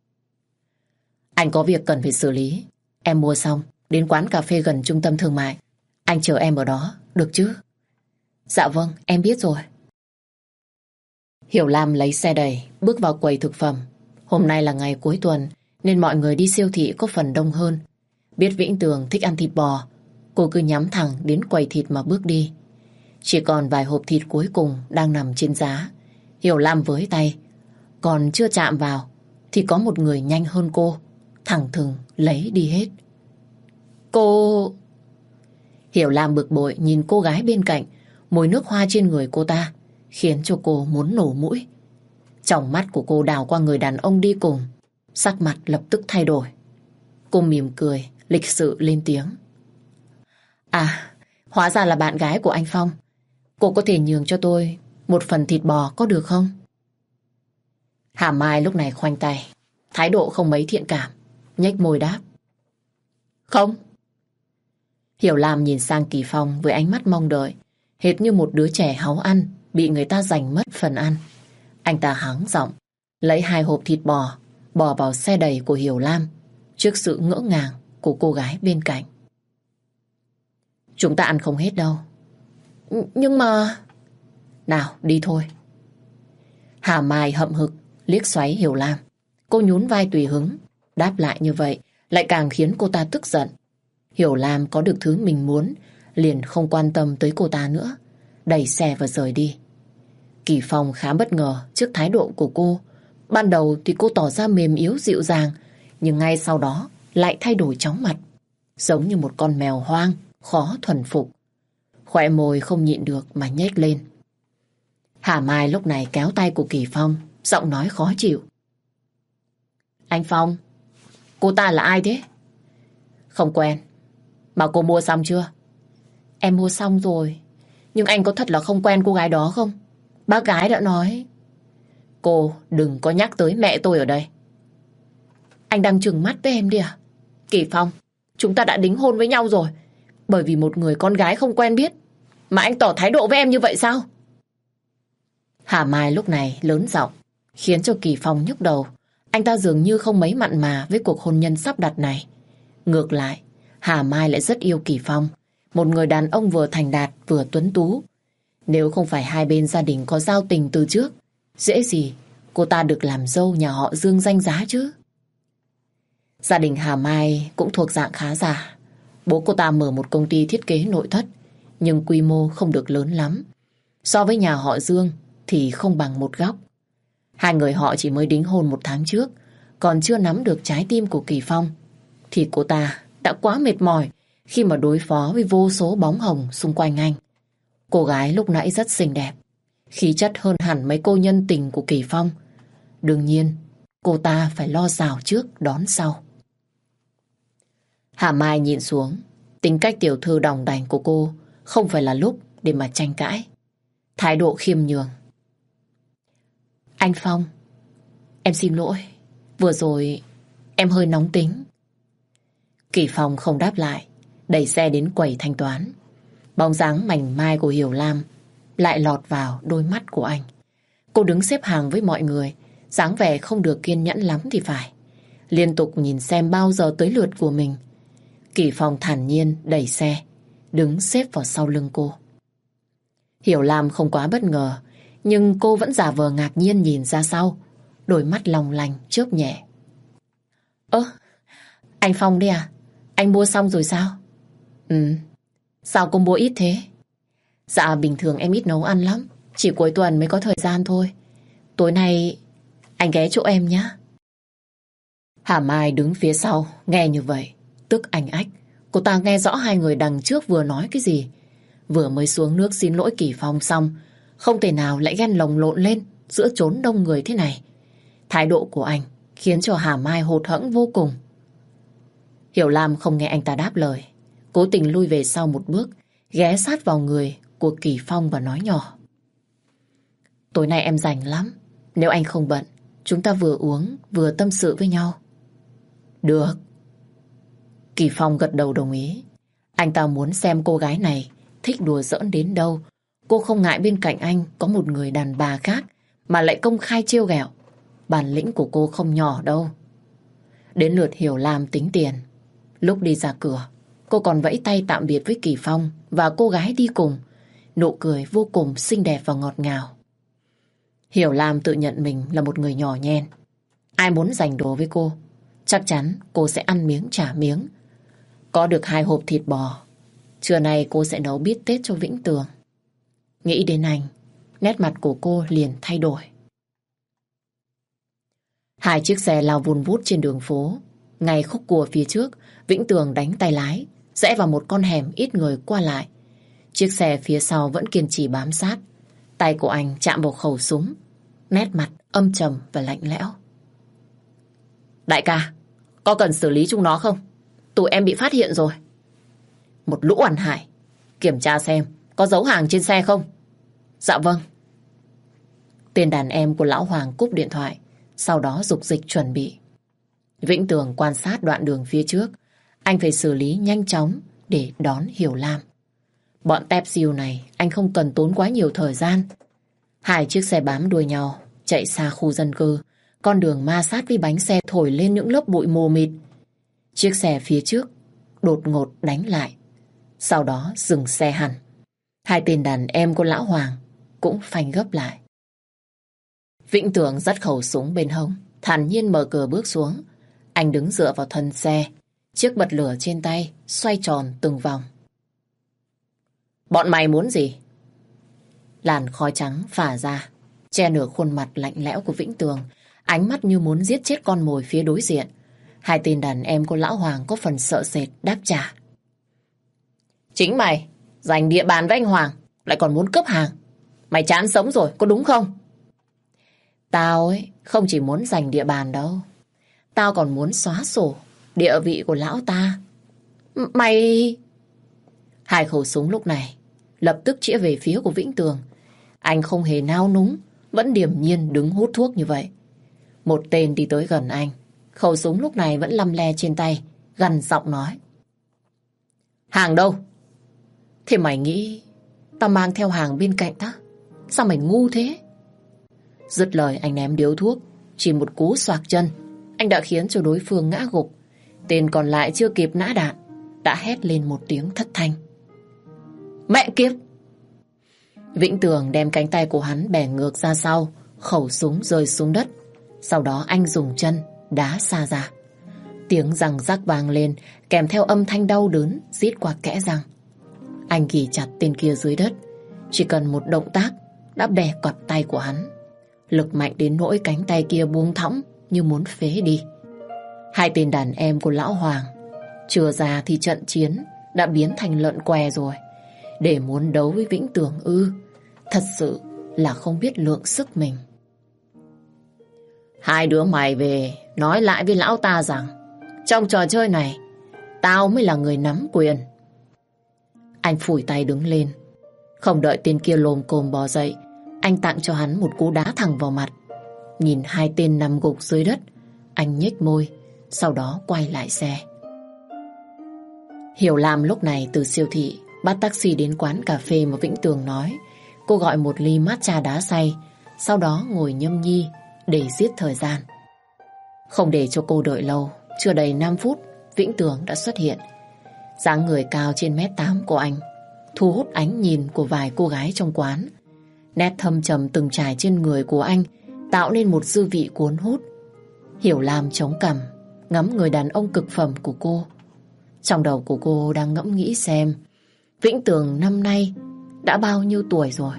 Anh có việc cần phải xử lý. Em mua xong, đến quán cà phê gần trung tâm thương mại. Anh chờ em ở đó, được chứ? Dạ vâng, em biết rồi. Hiểu Lam lấy xe đẩy, bước vào quầy thực phẩm. Hôm nay là ngày cuối tuần, nên mọi người đi siêu thị có phần đông hơn. Biết Vĩnh Tường thích ăn thịt bò, cô cứ nhắm thẳng đến quầy thịt mà bước đi. Chỉ còn vài hộp thịt cuối cùng đang nằm trên giá. Hiểu Lam với tay, còn chưa chạm vào thì có một người nhanh hơn cô, thẳng thừng lấy đi hết. Cô... Hiểu Lam bực bội nhìn cô gái bên cạnh, mùi nước hoa trên người cô ta khiến cho cô muốn nổ mũi. Trong mắt của cô đảo qua người đàn ông đi cùng, sắc mặt lập tức thay đổi. Cô mỉm cười, lịch sự lên tiếng. À, hóa ra là bạn gái của anh Phong. Cô có thể nhường cho tôi một phần thịt bò có được không? Hà Mai lúc này khoanh tay, thái độ không mấy thiện cảm, nhếch môi đáp. Không. Hiểu Lam nhìn sang Kỳ Phong với ánh mắt mong đợi, hệt như một đứa trẻ háu ăn, bị người ta giành mất phần ăn. Anh ta hắng giọng, lấy hai hộp thịt bò, bỏ vào xe đầy của Hiểu Lam, trước sự ngỡ ngàng của cô gái bên cạnh. Chúng ta ăn không hết đâu. Nhưng mà... Nào, đi thôi. Hà Mai hậm hực, liếc xoáy Hiểu Lam. Cô nhún vai tùy hứng, đáp lại như vậy lại càng khiến cô ta tức giận. Hiểu Lam có được thứ mình muốn, liền không quan tâm tới cô ta nữa, đẩy xe và rời đi. Kỳ Phong khá bất ngờ trước thái độ của cô. Ban đầu thì cô tỏ ra mềm yếu dịu dàng, nhưng ngay sau đó lại thay đổi chóng mặt, giống như một con mèo hoang, khó thuần phục. Khóe môi không nhịn được mà nhếch lên. Hà Mai lúc này kéo tay của Kỳ Phong, giọng nói khó chịu. Anh Phong, cô ta là ai thế? Không quen. Mà cô mua xong chưa? Em mua xong rồi. Nhưng anh có thật là không quen cô gái đó không? Bác gái đã nói. Cô đừng có nhắc tới mẹ tôi ở đây. Anh đang trừng mắt với em đi à? Kỳ Phong, chúng ta đã đính hôn với nhau rồi. Bởi vì một người con gái không quen biết mà anh tỏ thái độ với em như vậy sao? Hà Mai lúc này lớn giọng, khiến cho Kỳ Phong nhức đầu. Anh ta dường như không mấy mặn mà với cuộc hôn nhân sắp đặt này. Ngược lại, Hà Mai lại rất yêu Kỳ Phong, một người đàn ông vừa thành đạt vừa tuấn tú. Nếu không phải hai bên gia đình có giao tình từ trước, dễ gì cô ta được làm dâu nhà họ Dương danh giá chứ. Gia đình Hà Mai cũng thuộc dạng khá giả. Bố cô ta mở một công ty thiết kế nội thất, nhưng quy mô không được lớn lắm. So với nhà họ Dương thì không bằng một góc. Hai người họ chỉ mới đính hôn một tháng trước, còn chưa nắm được trái tim của Kỳ Phong, thì cô ta đã quá mệt mỏi khi mà đối phó với vô số bóng hồng xung quanh anh. Cô gái lúc nãy rất xinh đẹp, khí chất hơn hẳn mấy cô nhân tình của Kỳ Phong. Đương nhiên, cô ta phải lo rào trước đón sau. Hà Mai nhìn xuống, tính cách tiểu thư đòng đành của cô không phải là lúc để mà tranh cãi. Thái độ khiêm nhường. Anh Phong, em xin lỗi, vừa rồi em hơi nóng tính. Kỳ Phong không đáp lại, đẩy xe đến quầy thanh toán. Bóng dáng mảnh mai của Hiểu Lam lại lọt vào đôi mắt của anh. Cô đứng xếp hàng với mọi người, dáng vẻ không được kiên nhẫn lắm thì phải. Liên tục nhìn xem bao giờ tới lượt của mình. Kỳ Phong thản nhiên đẩy xe, đứng xếp vào sau lưng cô. Hiểu Lam không quá bất ngờ, nhưng cô vẫn giả vờ ngạc nhiên nhìn ra sau, đôi mắt long lanh chớp nhẹ. Ơ, anh Phong đi à? Anh mua xong rồi sao? Ừ, sao cô mua ít thế? Dạ bình thường em ít nấu ăn lắm, chỉ cuối tuần mới có thời gian thôi. Tối nay anh ghé chỗ em nhé. Hà Mai đứng phía sau, nghe như vậy, tức anh ách. Cô ta nghe rõ hai người đằng trước vừa nói cái gì. Vừa mới xuống nước xin lỗi Kỳ Phong xong, không thể nào lại ghen lồng lộn lên giữa chốn đông người thế này. Thái độ của anh khiến cho Hà Mai hụt hẫng vô cùng. Hiểu Lam không nghe anh ta đáp lời, cố tình lui về sau một bước, ghé sát vào người của Kỳ Phong và nói nhỏ. Tối nay em rảnh lắm, nếu anh không bận, chúng ta vừa uống vừa tâm sự với nhau. Được. Kỳ Phong gật đầu đồng ý. Anh ta muốn xem cô gái này thích đùa giỡn đến đâu. Cô không ngại bên cạnh anh có một người đàn bà khác mà lại công khai trêu ghẹo. Bản lĩnh của cô không nhỏ đâu. Đến lượt Hiểu Lam tính tiền. Lúc đi ra cửa, cô còn vẫy tay tạm biệt với Kỳ Phong và cô gái đi cùng. Nụ cười vô cùng xinh đẹp và ngọt ngào. Hiểu Lam tự nhận mình là một người nhỏ nhen. Ai muốn giành đồ với cô, chắc chắn cô sẽ ăn miếng trả miếng. Có được hai hộp thịt bò, trưa nay cô sẽ nấu bít tết cho Vĩnh Tường. Nghĩ đến anh, nét mặt của cô liền thay đổi. Hai chiếc xe lao vun vút trên đường phố. Ngay khúc cua phía trước, Vĩnh Tường đánh tay lái, rẽ vào một con hẻm ít người qua lại. Chiếc xe phía sau vẫn kiên trì bám sát. Tay của anh chạm vào khẩu súng, nét mặt âm trầm và lạnh lẽo. Đại ca, có cần xử lý chúng nó không? Tụi em bị phát hiện rồi. Một lũ ăn hại. Kiểm tra xem có dấu hàng trên xe không? Dạ vâng. Tên đàn em của lão Hoàng cúp điện thoại, sau đó dục dịch chuẩn bị. Vĩnh Tường quan sát đoạn đường phía trước. Anh phải xử lý nhanh chóng để đón Hiểu Lam. Bọn tép diêu này anh không cần tốn quá nhiều thời gian. Hai chiếc xe bám đuôi nhau, chạy xa khu dân cư. Con đường ma sát với bánh xe thổi lên những lớp bụi mù mịt. Chiếc xe phía trước đột ngột đánh lại, sau đó dừng xe hẳn. Hai tên đàn em của lão Hoàng cũng phanh gấp lại. Vĩnh Tường dắt khẩu súng bên hông, thản nhiên mở cửa bước xuống. Anh đứng dựa vào thân xe, chiếc bật lửa trên tay xoay tròn từng vòng. Bọn mày muốn gì? Làn khói trắng phả ra, che nửa khuôn mặt lạnh lẽo của Vĩnh Tường, ánh mắt như muốn giết chết con mồi phía đối diện. Hai tên đàn em của lão Hoàng có phần sợ sệt đáp trả. Chính mày giành địa bàn với anh Hoàng, lại còn muốn cướp hàng. Mày chán sống rồi, có đúng không? Tao ấy không chỉ muốn giành địa bàn đâu, tao còn muốn xóa sổ địa vị của lão ta. M- Mày... Hai khẩu súng lúc này lập tức chĩa về phía của Vĩnh Tường. Anh không hề nao núng, vẫn điềm nhiên đứng hút thuốc như vậy. Một tên đi tới gần anh, khẩu súng lúc này vẫn lăm le trên tay, gằn giọng nói. Hàng đâu? Thế mày nghĩ tao mang theo hàng bên cạnh ta? Sao mày ngu thế? Dứt lời anh ném điếu thuốc, chỉ một cú xoạc chân, anh đã khiến cho đối phương ngã gục. Tên còn lại chưa kịp nã đạn, đã hét lên một tiếng thất thanh. Mẹ kiếp! Vĩnh Tường đem cánh tay của hắn bẻ ngược ra sau, khẩu súng rơi xuống đất. Sau đó anh dùng chân đá xa ra. Tiếng răng rắc vang lên, kèm theo âm thanh đau đớn rít qua kẽ răng. Anh ghì chặt tên kia dưới đất. Chỉ cần một động tác đã bẻ cọt tay của hắn. Lực mạnh đến nỗi cánh tay kia buông thõng như muốn phế đi. Hai tên đàn em của lão Hoàng chưa ra thì trận chiến đã biến thành lợn què rồi. Để muốn đấu với Vĩnh Tường ư, thật sự là không biết lượng sức mình. Hai đứa mày về nói lại với lão ta rằng trong trò chơi này tao mới là người nắm quyền. Anh phủi tay đứng lên. Không đợi tên kia lồm cồm bò dậy, anh tặng cho hắn một cú đá thẳng vào mặt. Nhìn hai tên nằm gục dưới đất, anh nhếch môi, sau đó quay lại xe. Hiểu Lam lúc này từ siêu thị bắt taxi đến quán cà phê mà Vĩnh Tường nói. Cô gọi một ly matcha đá xay, sau đó ngồi nhâm nhi để giết thời gian. Không để cho cô đợi lâu, chưa đầy năm phút, Vĩnh Tường đã xuất hiện. Dáng người cao trên mét tám của anh thu hút ánh nhìn của vài cô gái trong quán. Nét thâm trầm từng trải trên người của anh tạo nên một dư vị cuốn hút. Hiểu Lam chống cằm ngắm người đàn ông cực phẩm của cô. Trong đầu của cô đang ngẫm nghĩ xem Vĩnh Tường năm nay đã bao nhiêu tuổi rồi.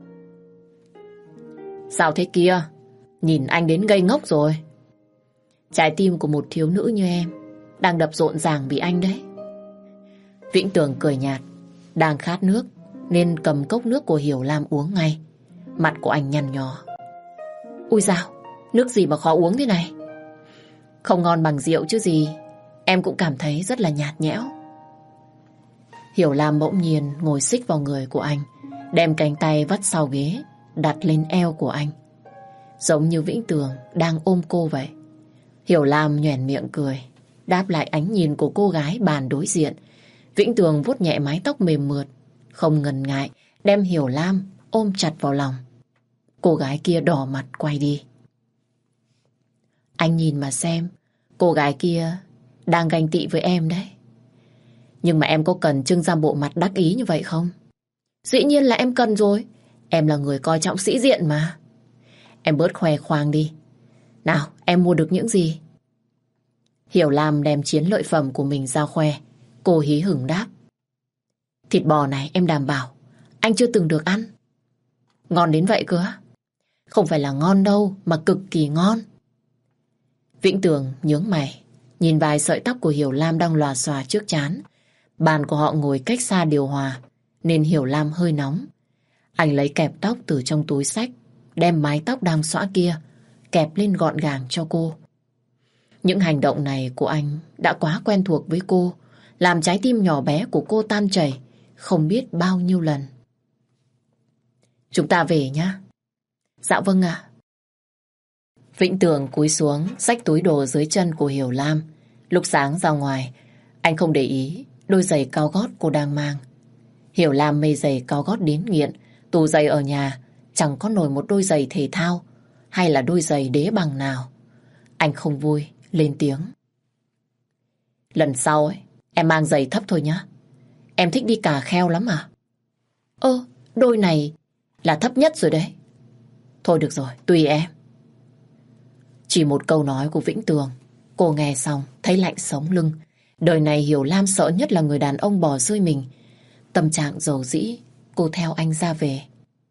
Sao thế kia? Nhìn anh đến ngây ngốc rồi. Trái tim của một thiếu nữ như em đang đập rộn ràng vì anh đấy. Vĩnh Tường cười nhạt. Đang khát nước nên cầm cốc nước của Hiểu Lam uống ngay. Mặt của anh nhăn nhó. Ui dào, nước gì mà khó uống thế này? Không ngon bằng rượu chứ gì. Em cũng cảm thấy rất là nhạt nhẽo. Hiểu Lam bỗng nhiên ngồi xích vào người của anh, đem cánh tay vắt sau ghế đặt lên eo của anh, giống như Vĩnh Tường đang ôm cô vậy. Hiểu Lam nhoẻn miệng cười, đáp lại ánh nhìn của cô gái bàn đối diện. Vĩnh Tường vuốt nhẹ mái tóc mềm mượt, không ngần ngại đem Hiểu Lam ôm chặt vào lòng. Cô gái kia đỏ mặt quay đi. Anh nhìn mà xem, cô gái kia đang ganh tị với em đấy. Nhưng mà em có cần trưng ra bộ mặt đắc ý như vậy không? Dĩ nhiên là em cần rồi. Em là người coi trọng sĩ diện mà. Em bớt khoe khoang đi. Nào, em mua được những gì? Hiểu Lam đem chiến lợi phẩm của mình ra khoe. Cô hí hửng đáp. Thịt bò này em đảm bảo anh chưa từng được ăn. Ngon đến vậy cơ á? Không phải là ngon đâu, mà cực kỳ ngon. Vĩnh Tường nhướng mày, nhìn vài sợi tóc của Hiểu Lam đang lòa xòa trước trán. Bàn của họ ngồi cách xa điều hòa, nên Hiểu Lam hơi nóng. Anh lấy kẹp tóc từ trong túi xách, đem mái tóc đang xõa kia, kẹp lên gọn gàng cho cô. Những hành động này của anh đã quá quen thuộc với cô, làm trái tim nhỏ bé của cô tan chảy, không biết bao nhiêu lần. Chúng ta về nhá. Dạ vâng ạ. Vĩnh Tường cúi xuống, xách túi đồ dưới chân của Hiểu Lam. Lúc sáng ra ngoài, anh không để ý đôi giày cao gót cô đang mang. Hiểu Lam mê giày cao gót đến nghiện, tủ giày ở nhà chẳng có nổi một đôi giày thể thao hay là đôi giày đế bằng nào. Anh không vui, lên tiếng. Lần sau ấy, em mang giày thấp thôi nhá. Em thích đi cà kheo lắm à? Ơ, đôi này là thấp nhất rồi đấy. Thôi được rồi, tùy em. Chỉ một câu nói của Vĩnh Tường, cô nghe xong thấy lạnh sống lưng. Đời này Hiểu Lam sợ nhất là người đàn ông bỏ rơi mình. Tâm trạng dầu dĩ, cô theo anh ra về.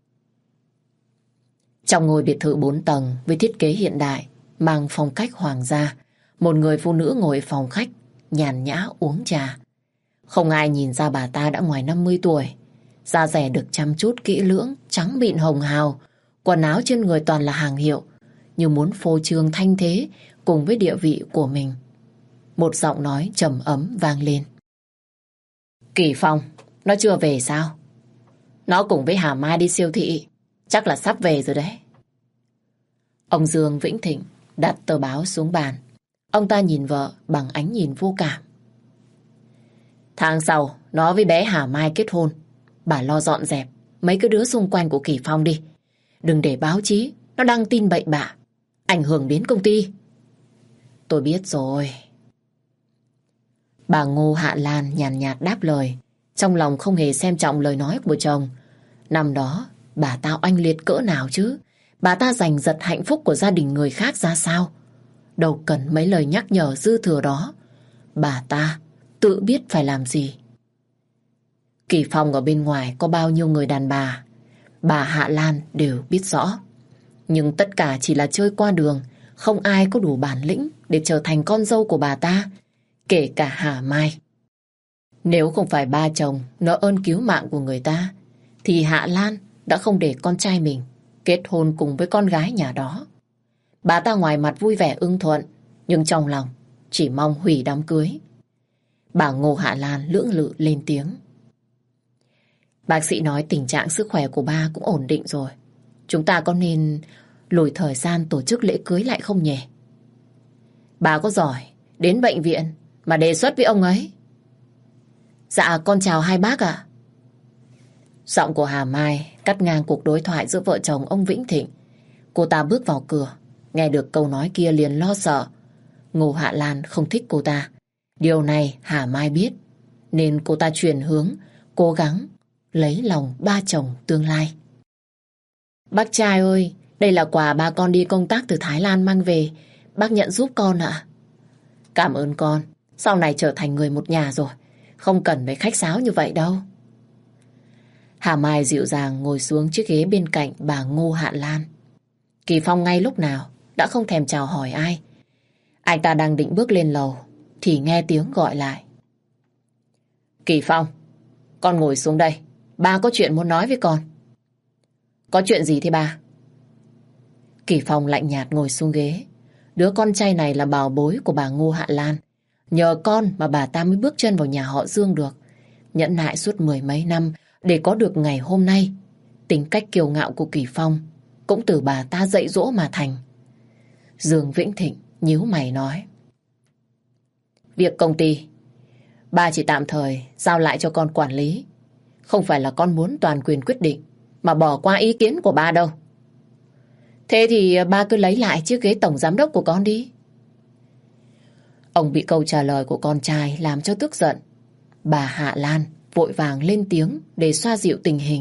Trong ngôi biệt thự bốn tầng với thiết kế hiện đại, mang phong cách hoàng gia, một người phụ nữ ngồi phòng khách, nhàn nhã uống trà. Không ai nhìn ra bà ta đã ngoài năm mươi tuổi. Da dẻ được chăm chút kỹ lưỡng, trắng mịn hồng hào, quần áo trên người toàn là hàng hiệu, như muốn phô trương thanh thế cùng với địa vị của mình. Một giọng nói trầm ấm vang lên. Kỳ Phong, nó chưa về sao? Nó cùng với Hà Mai đi siêu thị, chắc là sắp về rồi đấy. Ông Dương Vĩnh Thịnh đặt tờ báo xuống bàn. Ông ta nhìn vợ bằng ánh nhìn vô cảm. Tháng sau, nó với bé Hà Mai kết hôn. Bà lo dọn dẹp mấy cái đứa xung quanh của Kỳ Phong đi. Đừng để báo chí nó đăng tin bậy bạ, ảnh hưởng đến công ty. Tôi biết rồi. Bà Ngô Hạ Lan nhàn nhạt đáp lời, trong lòng không hề xem trọng lời nói của chồng. Năm đó, bà ta oanh liệt cỡ nào chứ? Bà ta giành giật hạnh phúc của gia đình người khác ra sao? Đâu cần mấy lời nhắc nhở dư thừa đó. Bà ta tự biết phải làm gì. Kỳ Phong ở bên ngoài có bao nhiêu người đàn bà, bà Hạ Lan đều biết rõ. Nhưng tất cả chỉ là chơi qua đường, không ai có đủ bản lĩnh để trở thành con dâu của bà ta, kể cả Hà Mai. Nếu không phải ba chồng nợ ơn cứu mạng của người ta, thì Hạ Lan đã không để con trai mình kết hôn cùng với con gái nhà đó. Bà ta ngoài mặt vui vẻ ưng thuận, nhưng trong lòng chỉ mong hủy đám cưới. Bà Ngô Hạ Lan lưỡng lự lên tiếng. Bác sĩ nói tình trạng sức khỏe của ba cũng ổn định rồi. Chúng ta có nên lùi thời gian tổ chức lễ cưới lại không nhỉ? Bà có giỏi đến bệnh viện mà đề xuất với ông ấy. Dạ con chào hai bác ạ. Giọng của Hà Mai cắt ngang cuộc đối thoại giữa vợ chồng ông Vĩnh Thịnh. Cô ta bước vào cửa, nghe được câu nói kia liền lo sợ. Ngô Hạ Lan không thích cô ta. Điều này Hà Mai biết, nên cô ta chuyển hướng, cố gắng lấy lòng ba chồng tương lai. Bác trai ơi, đây là quà ba con đi công tác từ Thái Lan mang về. Bác nhận giúp con ạ. Cảm ơn con, sau này trở thành người một nhà rồi, không cần phải khách sáo như vậy đâu. Hà Mai dịu dàng ngồi xuống chiếc ghế bên cạnh bà Ngô Hạ Lan. Kỳ Phong ngay lúc nào đã không thèm chào hỏi ai. Anh ta đang định bước lên lầu thì nghe tiếng gọi lại. Kỳ Phong, con ngồi xuống đây, ba có chuyện muốn nói với con. Có chuyện gì thế ba? Kỳ Phong lạnh nhạt ngồi xuống ghế. Đứa con trai này là bảo bối của bà Ngô Hạ Lan. Nhờ con mà bà ta mới bước chân vào nhà họ Dương được. Nhẫn nại suốt mười mấy năm để có được ngày hôm nay. Tính cách kiêu ngạo của Kỳ Phong cũng từ bà ta dạy dỗ mà thành. Dương Vĩnh Thịnh nhíu mày nói. Việc công ty, ba chỉ tạm thời giao lại cho con quản lý. Không phải là con muốn toàn quyền quyết định mà bỏ qua ý kiến của ba đâu. Thế thì ba cứ lấy lại chiếc ghế tổng giám đốc của con đi. Ông bị câu trả lời của con trai làm cho tức giận. Bà Hạ Lan vội vàng lên tiếng để xoa dịu tình hình.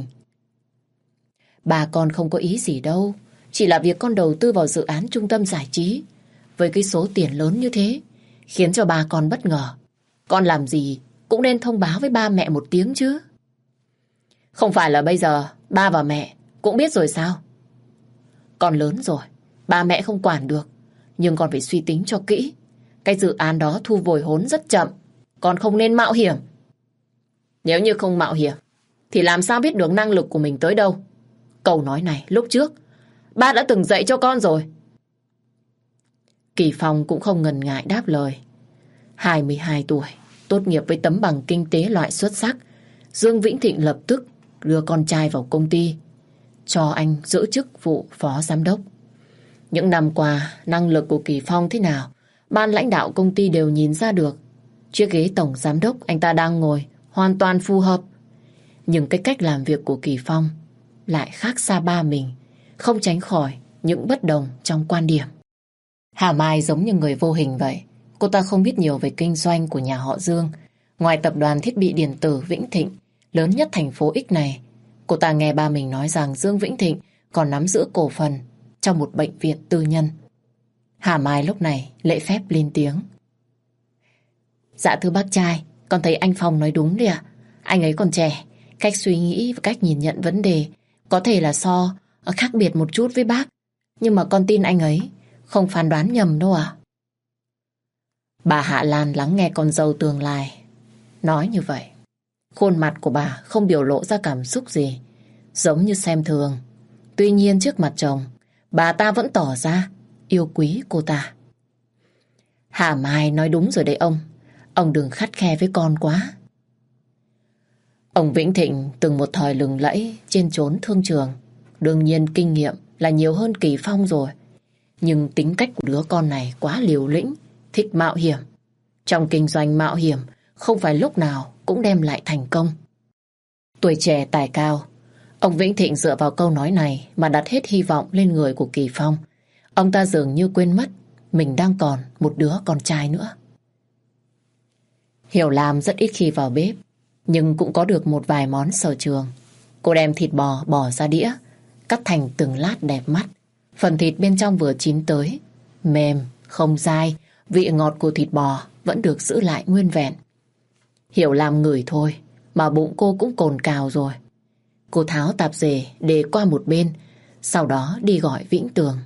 Bà con không có ý gì đâu, chỉ là việc con đầu tư vào dự án trung tâm giải trí với cái số tiền lớn như thế, khiến cho bà con bất ngờ. Con làm gì cũng nên thông báo với ba mẹ một tiếng chứ. Không phải là bây giờ ba và mẹ cũng biết rồi sao? Con lớn rồi, ba mẹ không quản được, Nhưng con phải suy tính cho kỹ. Cái dự án đó thu hồi vốn rất chậm. Con không nên mạo hiểm. Nếu như không mạo hiểm thì làm sao biết được năng lực của mình tới đâu. Câu nói này lúc trước ba đã từng dạy cho con rồi. Kỳ Phong cũng không ngần ngại đáp lời. hai mươi hai tuổi, tốt nghiệp với tấm bằng kinh tế loại xuất sắc, Dương Vĩnh Thịnh lập tức đưa con trai vào công ty, cho anh giữ chức vụ phó giám đốc. Những năm qua, năng lực của Kỳ Phong thế nào, ban lãnh đạo công ty đều nhìn ra được. Chiếc ghế tổng giám đốc anh ta đang ngồi hoàn toàn phù hợp. Nhưng cái cách làm việc của Kỳ Phong lại khác xa ba mình, không tránh khỏi những bất đồng trong quan điểm. Hà Mai giống như người vô hình vậy. Cô ta không biết nhiều về kinh doanh của nhà họ Dương. Ngoài tập đoàn thiết bị điện tử Vĩnh Thịnh, lớn nhất thành phố X này, cô ta nghe ba mình nói rằng Dương Vĩnh Thịnh còn nắm giữ cổ phần trong một bệnh viện tư nhân. Hà Mai lúc này lễ phép lên tiếng. Dạ thưa bác trai, con thấy anh Phong nói đúng đấy ạ. Anh ấy còn trẻ, cách suy nghĩ và cách nhìn nhận vấn đề có thể là so khác biệt một chút với bác. Nhưng mà con tin anh ấy không phán đoán nhầm đâu ạ. Bà Hạ Lan lắng nghe con dâu tương lai nói như vậy. Khuôn mặt của bà không biểu lộ ra cảm xúc gì, giống như xem thường. Tuy nhiên trước mặt chồng, bà ta vẫn tỏ ra yêu quý cô ta. Hà Mai nói đúng rồi đấy ông. Ông đừng khắt khe với con quá. Ông Vĩnh Thịnh từng một thời lừng lẫy trên chốn thương trường. Đương nhiên kinh nghiệm là nhiều hơn Kỳ Phong rồi. Nhưng tính cách của đứa con này quá liều lĩnh, thích mạo hiểm. Trong kinh doanh mạo hiểm không phải lúc nào cũng đem lại thành công. Tuổi trẻ tài cao, ông Vĩnh Thịnh dựa vào câu nói này mà đặt hết hy vọng lên người của Kỳ Phong. Ông ta dường như quên mất mình đang còn một đứa con trai nữa. Hiểu Lam rất ít khi vào bếp, nhưng cũng có được một vài món sở trường. Cô đem thịt bò bỏ ra đĩa, cắt thành từng lát đẹp mắt. Phần thịt bên trong vừa chín tới, mềm, không dai, vị ngọt của thịt bò vẫn được giữ lại nguyên vẹn. Hiểu Lam ngửi thôi mà bụng cô cũng cồn cào rồi. Cô tháo tạp dề để qua một bên, sau đó đi gọi Vĩnh Tường.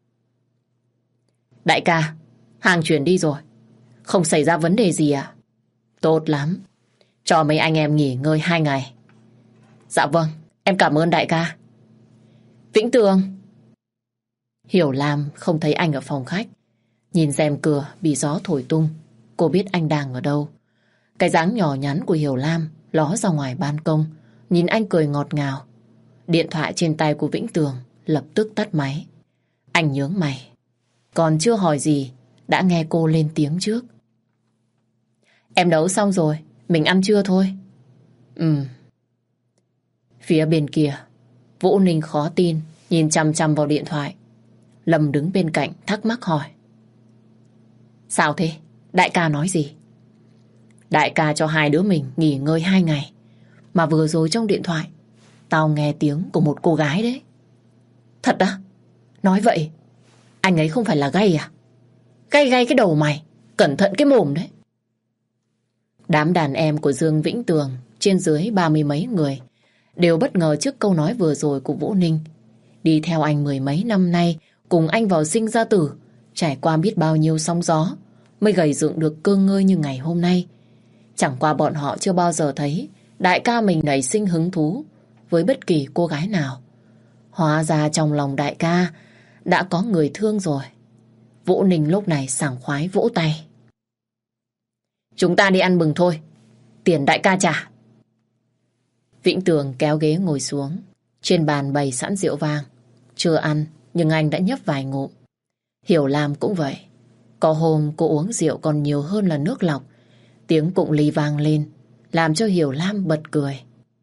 Đại ca, hàng chuyển đi rồi, không xảy ra vấn đề gì à? Tốt lắm, cho mấy anh em nghỉ ngơi hai ngày. Dạ vâng, em cảm ơn đại ca. Vĩnh Tường. Hiểu Lam không thấy anh ở phòng khách. Nhìn rèm cửa bị gió thổi tung, cô biết anh đang ở đâu. Cái dáng nhỏ nhắn của Hiểu Lam ló ra ngoài ban công, nhìn anh cười ngọt ngào. Điện thoại trên tay của Vĩnh Tường lập tức tắt máy. Anh nhướng mày, còn chưa hỏi gì đã nghe cô lên tiếng trước. Em nấu xong rồi, mình ăn trưa thôi. Ừ. Phía bên kia, Vũ Ninh khó tin nhìn chằm chằm vào điện thoại. Lâm đứng bên cạnh thắc mắc hỏi. Sao thế? Đại ca nói gì? Đại ca cho hai đứa mình nghỉ ngơi hai ngày. Mà vừa rồi trong điện thoại tao nghe tiếng của một cô gái đấy. Thật á? Nói vậy anh ấy không phải là gay à? Gay gay cái đầu mày, cẩn thận cái mồm đấy. Đám đàn em của Dương Vĩnh Tường trên dưới ba mươi mấy người đều bất ngờ trước câu nói vừa rồi của Vũ Ninh. Đi theo anh mười mấy năm nay, cùng anh vào sinh ra tử, trải qua biết bao nhiêu sóng gió mới gầy dựng được cơ ngơi như ngày hôm nay. Chẳng qua bọn họ chưa bao giờ thấy đại ca mình nảy sinh hứng thú với bất kỳ cô gái nào. Hóa ra trong lòng đại ca đã có người thương rồi. Vũ Ninh lúc này sảng khoái vỗ tay. Chúng ta đi ăn mừng thôi, tiền đại ca trả. Vĩnh Tường kéo ghế ngồi xuống. Trên bàn bày sẵn rượu vang. Chưa ăn nhưng anh đã nhấp vài ngụm. Hiểu Lam cũng vậy. Có hôm cô uống rượu còn nhiều hơn là nước lọc. Tiếng cụng ly vang lên làm cho Hiểu Lam bật cười.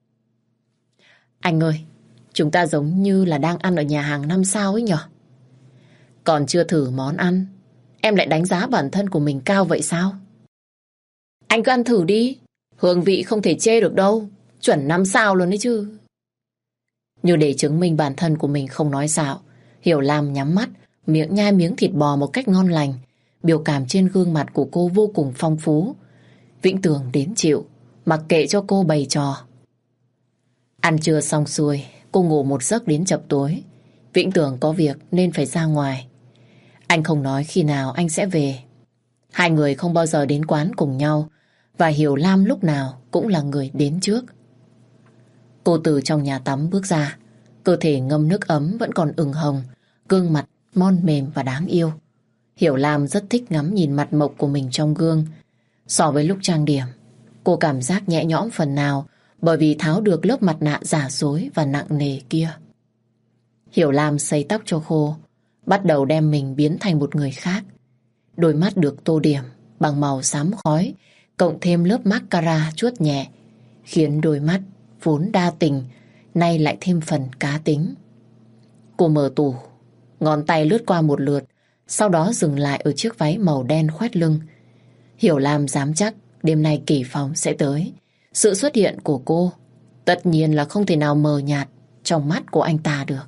Anh ơi, chúng ta giống như là đang ăn ở nhà hàng năm sao ấy nhở? Còn chưa thử món ăn, em lại đánh giá bản thân của mình cao vậy sao? Anh cứ ăn thử đi, hương vị không thể chê được đâu, chuẩn năm sao luôn đấy chứ. Như để chứng minh bản thân của mình không nói xạo, Hiểu Lam nhắm mắt, miệng nhai miếng thịt bò một cách ngon lành. Biểu cảm trên gương mặt của cô vô cùng phong phú. Vĩnh Tường đến chịu, mặc kệ cho cô bày trò. Ăn trưa xong xuôi, cô ngủ một giấc đến chập tối. Vĩnh Tường có việc nên phải ra ngoài. Anh không nói khi nào anh sẽ về. Hai người không bao giờ đến quán cùng nhau, và Hiểu Lam lúc nào cũng là người đến trước. Cô từ trong nhà tắm bước ra, cơ thể ngâm nước ấm vẫn còn ửng hồng, gương mặt mon mềm và đáng yêu. Hiểu Lam rất thích ngắm nhìn mặt mộc của mình trong gương. So với lúc trang điểm, cô cảm giác nhẹ nhõm phần nào bởi vì tháo được lớp mặt nạ giả dối và nặng nề kia. Hiểu Lam sấy tóc cho khô, bắt đầu đem mình biến thành một người khác. Đôi mắt được tô điểm bằng màu xám khói, cộng thêm lớp mascara chuốt nhẹ, khiến đôi mắt vốn đa tình nay lại thêm phần cá tính. Cô mở tủ, ngón tay lướt qua một lượt, sau đó dừng lại ở chiếc váy màu đen khoét lưng. Hiểu Lam dám chắc đêm nay Kỳ Phong sẽ tới. Sự xuất hiện của cô tất nhiên là không thể nào mờ nhạt trong mắt của anh ta được.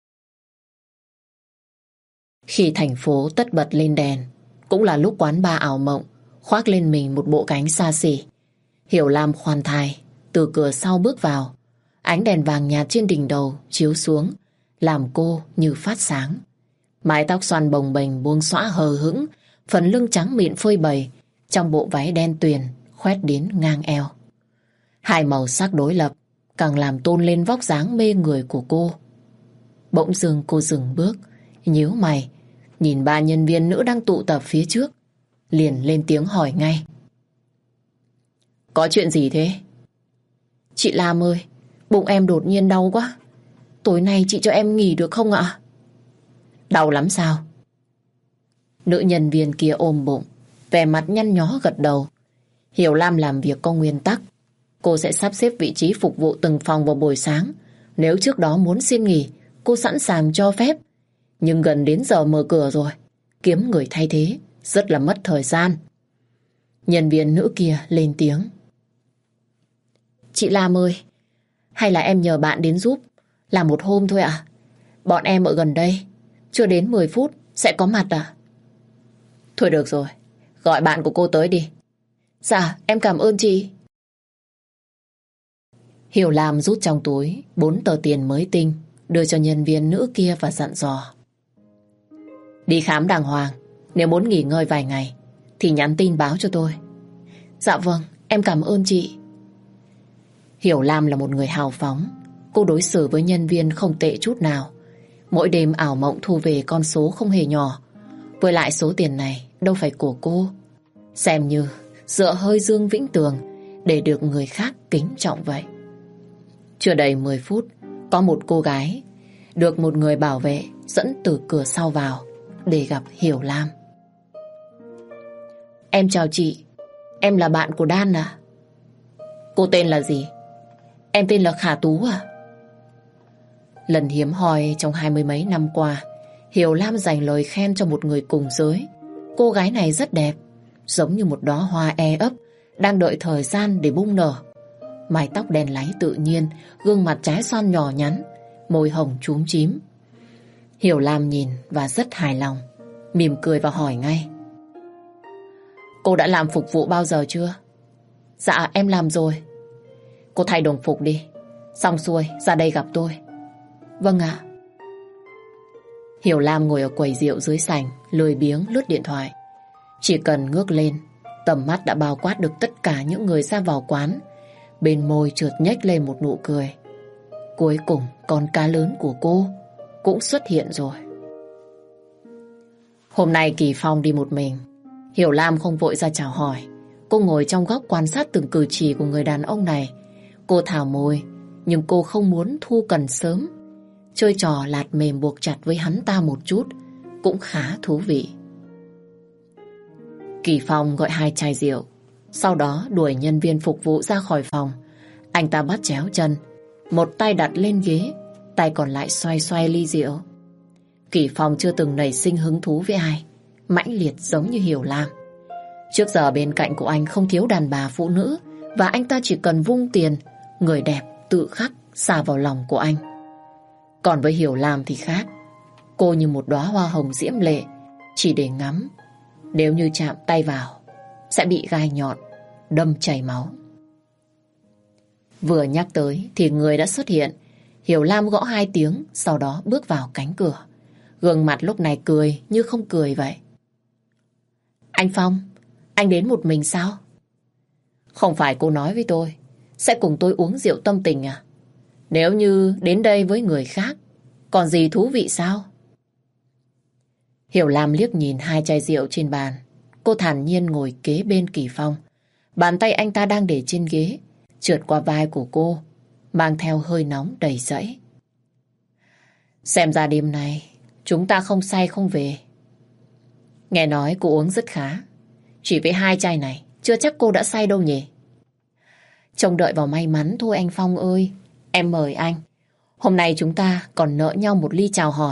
Khi thành phố tất bật lên đèn, cũng là lúc quán bar ảo mộng khoác lên mình một bộ cánh xa xỉ. Hiểu Lam khoan thai từ cửa sau bước vào. Ánh đèn vàng nhạt trên đỉnh đầu chiếu xuống, làm cô như phát sáng. Mái tóc xoăn bồng bềnh buông xõa hờ hững, phần lưng trắng mịn phơi bày trong bộ váy đen tuyền khoét đến ngang eo. Hai màu sắc đối lập càng làm tôn lên vóc dáng mê người của cô. Bỗng dưng cô dừng bước, nhíu mày, nhìn ba nhân viên nữ đang tụ tập phía trước, liền lên tiếng hỏi ngay. Có chuyện gì thế? Chị Lam ơi, bụng em đột nhiên đau quá. Tối nay chị cho em nghỉ được không ạ? Đau lắm sao? Nữ nhân viên kia ôm bụng, vẻ mặt nhăn nhó gật đầu. Hiểu Lam làm việc có nguyên tắc. Cô sẽ sắp xếp vị trí phục vụ từng phòng vào buổi sáng. Nếu trước đó muốn xin nghỉ, cô sẵn sàng cho phép. Nhưng gần đến giờ mở cửa rồi, kiếm người thay thế rất là mất thời gian. Nhân viên nữ kia lên tiếng. Chị Lam ơi, hay là em nhờ bạn đến giúp, làm một hôm thôi ạ? Bọn em ở gần đây, chưa đến mười phút sẽ có mặt à? Thôi được rồi, gọi bạn của cô tới đi. Dạ, em cảm ơn chị. Hiểu Lam rút trong túi bốn tờ tiền mới tinh, đưa cho nhân viên nữ kia và dặn dò. Đi khám đàng hoàng, nếu muốn nghỉ ngơi vài ngày thì nhắn tin báo cho tôi. Dạ vâng, em cảm ơn chị. Hiểu Lam là một người hào phóng. Cô đối xử với nhân viên không tệ chút nào. Mỗi đêm ảo mộng thu về con số không hề nhỏ. Với lại số tiền này đâu phải của cô. Xem như dựa hơi Dương Vĩnh Tường để được người khác kính trọng vậy. Chưa đầy mười phút, có một cô gái được một người bảo vệ dẫn từ cửa sau vào để gặp Hiểu Lam. Em chào chị, em là bạn của Đan à? Cô tên là gì? Em tên là Khả Tú à? Lần hiếm hoi trong hai mươi mấy năm qua, Hiểu Lam dành lời khen cho một người cùng giới. Cô gái này rất đẹp, giống như một đóa hoa e ấp đang đợi thời gian để bung nở. Mái tóc đen láy tự nhiên, gương mặt trái xoan nhỏ nhắn, môi hồng chúm chím. Hiểu Lam nhìn và rất hài lòng, mỉm cười và hỏi ngay. Cô đã làm phục vụ bao giờ chưa? Dạ em làm rồi. Cô thay đồng phục đi, xong xuôi ra đây gặp tôi. Vâng ạ. Hiểu Lam ngồi ở quầy rượu dưới sảnh, lười biếng lướt điện thoại. Chỉ cần ngước lên, tầm mắt đã bao quát được tất cả những người ra vào quán. Bên môi chợt nhếch lên một nụ cười. Cuối cùng con cá lớn của cô cũng xuất hiện rồi. Hôm nay Kỳ Phong đi một mình. Hiểu Lam không vội ra chào hỏi. Cô ngồi trong góc quan sát từng cử chỉ của người đàn ông này. Cô thảo môi, nhưng cô không muốn thu cần sớm. Chơi trò lạt mềm buộc chặt với hắn ta một chút cũng khá thú vị. Kỳ Phong gọi hai chai rượu, sau đó đuổi nhân viên phục vụ ra khỏi phòng. Anh ta bắt chéo chân, một tay đặt lên ghế, tay còn lại xoay xoay ly rượu. Kỳ Phong chưa từng nảy sinh hứng thú với ai mãnh liệt giống như Hiểu Lam. Trước giờ bên cạnh của anh không thiếu đàn bà phụ nữ, và anh ta chỉ cần vung tiền, người đẹp tự khắc xà vào lòng của anh. Còn với Hiểu Lam thì khác. Cô như một đóa hoa hồng diễm lệ, chỉ để ngắm. Nếu như chạm tay vào, sẽ bị gai nhọn, đâm chảy máu. Vừa nhắc tới thì người đã xuất hiện. Hiểu Lam gõ hai tiếng, sau đó bước vào cánh cửa. Gương mặt lúc này cười như không cười vậy. Anh Phong, anh đến một mình sao? Không phải cô nói với tôi sẽ cùng tôi uống rượu tâm tình à? Nếu như đến đây với người khác, còn gì thú vị sao? Hiểu Lam liếc nhìn hai chai rượu trên bàn. Cô thản nhiên ngồi kế bên Kỳ Phong. Bàn tay anh ta đang để trên ghế, trượt qua vai của cô, mang theo hơi nóng đầy rẫy. Xem ra đêm nay chúng ta không say không về. Nghe nói cô uống rất khá. Chỉ với hai chai này chưa chắc cô đã say đâu nhỉ. Trông đợi vào may mắn thôi anh Phong ơi. Em mời anh. Hôm nay chúng ta còn nợ nhau một ly chào hỏi.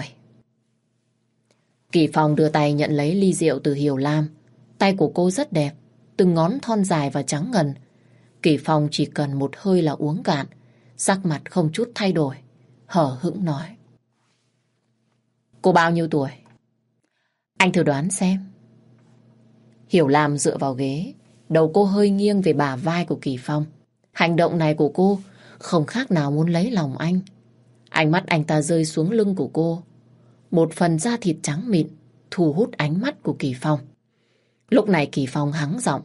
Kỳ Phong đưa tay nhận lấy ly rượu từ Hiểu Lam. Tay của cô rất đẹp, từng ngón thon dài và trắng ngần. Kỳ Phong chỉ cần một hơi là uống cạn, sắc mặt không chút thay đổi, hở hững nói. Cô bao nhiêu tuổi? Anh thử đoán xem. Hiểu Lam dựa vào ghế, đầu cô hơi nghiêng về bả vai của Kỳ Phong. Hành động này của cô không khác nào muốn lấy lòng anh. Ánh mắt anh ta rơi xuống lưng của cô. Một phần da thịt trắng mịn thu hút ánh mắt của Kỳ Phong. Lúc này Kỳ Phong hắng giọng.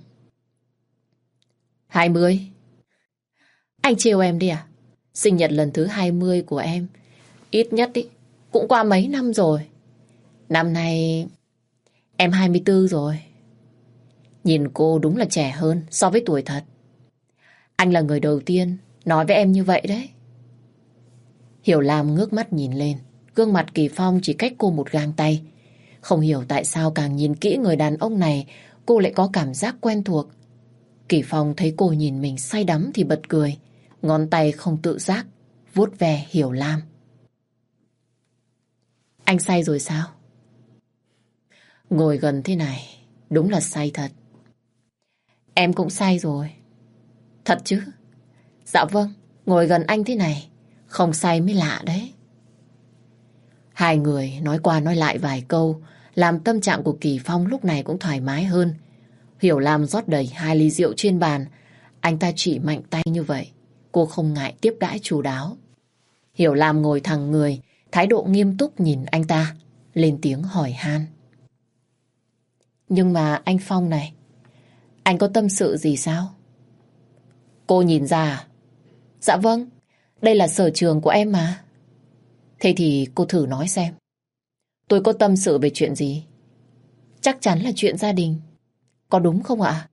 Hai mươi. Anh trêu em đi à? Sinh nhật lần thứ hai mươi của em ít nhất ý, cũng qua mấy năm rồi. Năm nay em hai mươi tư rồi. Nhìn cô đúng là trẻ hơn so với tuổi thật. Anh là người đầu tiên nói với em như vậy đấy. Hiểu Lam ngước mắt nhìn lên. Gương mặt Kỳ Phong chỉ cách cô một gang tay. Không hiểu tại sao càng nhìn kỹ người đàn ông này, cô lại có cảm giác quen thuộc. Kỳ Phong thấy cô nhìn mình say đắm thì bật cười. Ngón tay không tự giác vuốt ve Hiểu Lam. Anh say rồi sao? Ngồi gần thế này đúng là say thật. Em cũng say rồi. Thật chứ? Dạ vâng, ngồi gần anh thế này không say mới lạ đấy. Hai người nói qua nói lại vài câu, làm tâm trạng của Kỳ Phong lúc này cũng thoải mái hơn. Hiểu Lam rót đầy hai ly rượu trên bàn. Anh ta chỉ mạnh tay như vậy, cô không ngại tiếp đãi chu đáo. Hiểu Lam ngồi thẳng người, thái độ nghiêm túc nhìn anh ta, lên tiếng hỏi han. Nhưng mà anh Phong này, anh có tâm sự gì sao? Cô nhìn ra à? Dạ vâng, đây là sở trường của em mà. Thế thì cô thử nói xem. Tôi có tâm sự về chuyện gì? Chắc chắn là chuyện gia đình. Có đúng không ạ?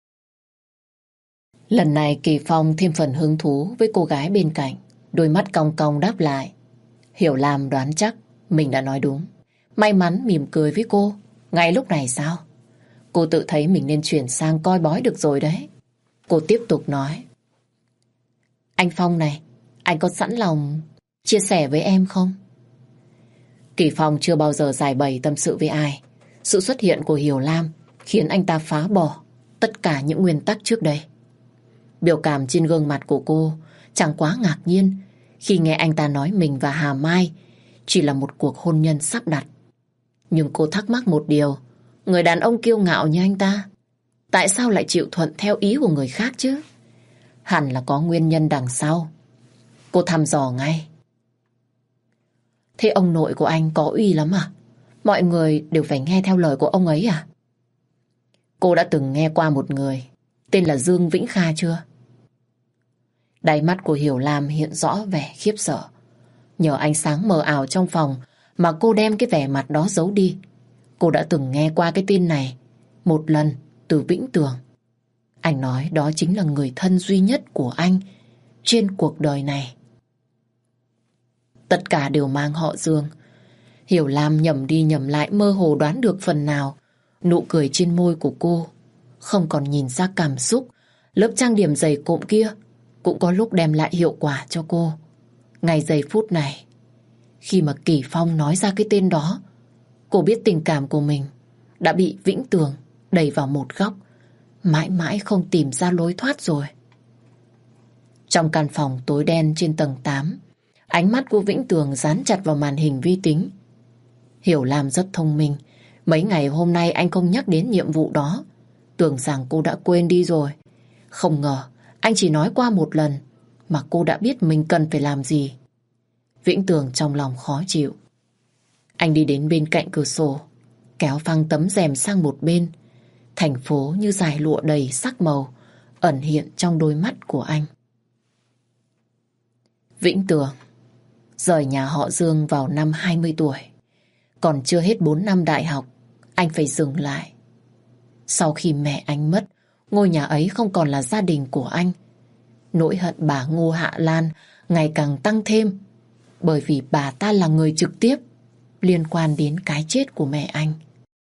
Lần này Kỳ Phong thêm phần hứng thú với cô gái bên cạnh. Đôi mắt cong cong đáp lại. Hiểu Lam đoán chắc mình đã nói đúng. May mắn mỉm cười với cô. Ngay lúc này sao? Cô tự thấy mình nên chuyển sang coi bói được rồi đấy. Cô tiếp tục nói. Anh Phong này, anh có sẵn lòng chia sẻ với em không? Kỳ Phong chưa bao giờ giải bày tâm sự với ai. Sự xuất hiện của Hiểu Lam khiến anh ta phá bỏ tất cả những nguyên tắc trước đây. Biểu cảm trên gương mặt của cô chẳng quá ngạc nhiên khi nghe anh ta nói mình và Hà Mai chỉ là một cuộc hôn nhân sắp đặt. Nhưng cô thắc mắc một điều, người đàn ông kiêu ngạo như anh ta tại sao lại chịu thuận theo ý của người khác chứ? Hẳn là có nguyên nhân đằng sau. Cô thăm dò ngay. Thế ông nội của anh có uy lắm à? Mọi người đều phải nghe theo lời của ông ấy à? Cô đã từng nghe qua một người tên là Dương Vĩnh Kha chưa? Đáy mắt của Hiểu Lam hiện rõ vẻ khiếp sợ. Nhờ ánh sáng mờ ảo trong phòng mà cô đem cái vẻ mặt đó giấu đi. Cô đã từng nghe qua cái tên này một lần từ Vĩnh Tường. Anh nói đó chính là người thân duy nhất của anh trên cuộc đời này. Tất cả đều mang họ Dương. Hiểu Lam nhầm đi nhầm lại mơ hồ đoán được phần nào. Nụ cười trên môi của cô không còn nhìn ra cảm xúc. Lớp trang điểm dày cộm kia cũng có lúc đem lại hiệu quả cho cô. Ngay giây phút này, khi mà Kỳ Phong nói ra cái tên đó, cô biết tình cảm của mình đã bị Vĩnh Tường đẩy vào một góc, mãi mãi không tìm ra lối thoát rồi. Trong căn phòng tối đen trên tầng tám, ánh mắt của Vĩnh Tường dán chặt vào màn hình vi tính. Hiểu Lam rất thông minh. Mấy ngày hôm nay anh không nhắc đến nhiệm vụ đó. Tưởng rằng cô đã quên đi rồi. Không ngờ anh chỉ nói qua một lần mà cô đã biết mình cần phải làm gì. Vĩnh Tường trong lòng khó chịu. Anh đi đến bên cạnh cửa sổ, kéo phăng tấm rèm sang một bên. Thành phố như dải lụa đầy sắc màu ẩn hiện trong đôi mắt của anh. Vĩnh Tường rời nhà họ Dương vào năm hai mươi tuổi. Còn chưa hết bốn năm đại học, anh phải dừng lại. Sau khi mẹ anh mất, ngôi nhà ấy không còn là gia đình của anh. Nỗi hận bà Ngô Hạ Lan ngày càng tăng thêm, bởi vì bà ta là người trực tiếp liên quan đến cái chết của mẹ anh.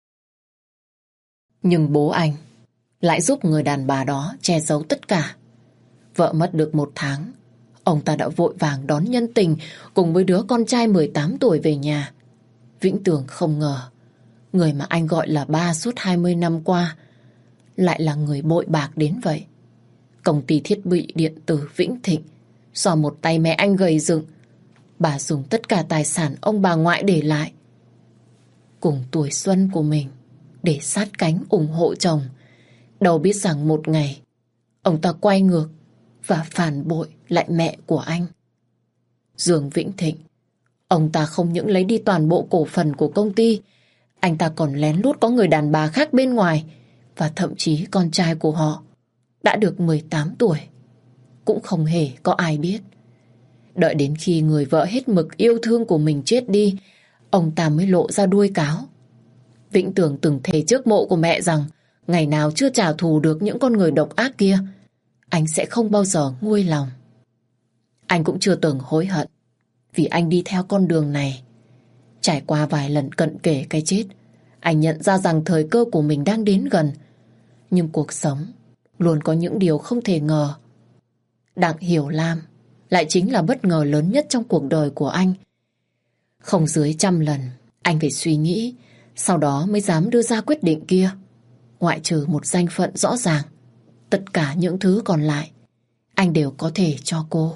Nhưng bố anh lại giúp người đàn bà đó che giấu tất cả. Vợ mất được một tháng, ông ta đã vội vàng đón nhân tình cùng với đứa con trai mười tám tuổi về nhà. Vĩnh Tường không ngờ, người mà anh gọi là ba suốt hai mươi năm qua lại là người bội bạc đến vậy. Công ty thiết bị điện tử Vĩnh Thịnh do một tay mẹ anh gầy dựng, bà dùng tất cả tài sản ông bà ngoại để lại cùng tuổi xuân của mình để sát cánh ủng hộ chồng. Đâu biết rằng một ngày ông ta quay ngược và phản bội lại mẹ của anh. Dương Vĩnh Thịnh, ông ta không những lấy đi toàn bộ cổ phần của công ty, anh ta còn lén lút có người đàn bà khác bên ngoài, và thậm chí con trai của họ đã được mười tám tuổi cũng không hề có ai biết. Đợi đến khi người vợ hết mực yêu thương của mình chết đi, ông ta mới lộ ra đuôi cáo. Vĩnh Tường từng thề trước mộ của mẹ rằng ngày nào chưa trả thù được những con người độc ác kia, anh sẽ không bao giờ nguôi lòng. Anh cũng chưa từng hối hận vì anh đi theo con đường này. Trải qua vài lần cận kề cái chết, anh nhận ra rằng thời cơ của mình đang đến gần. Nhưng cuộc sống luôn có những điều không thể ngờ. Đặng Hiểu Lam lại chính là bất ngờ lớn nhất trong cuộc đời của anh. Không dưới trăm lần anh phải suy nghĩ, sau đó mới dám đưa ra quyết định kia. Ngoại trừ một danh phận rõ ràng, tất cả những thứ còn lại anh đều có thể cho cô.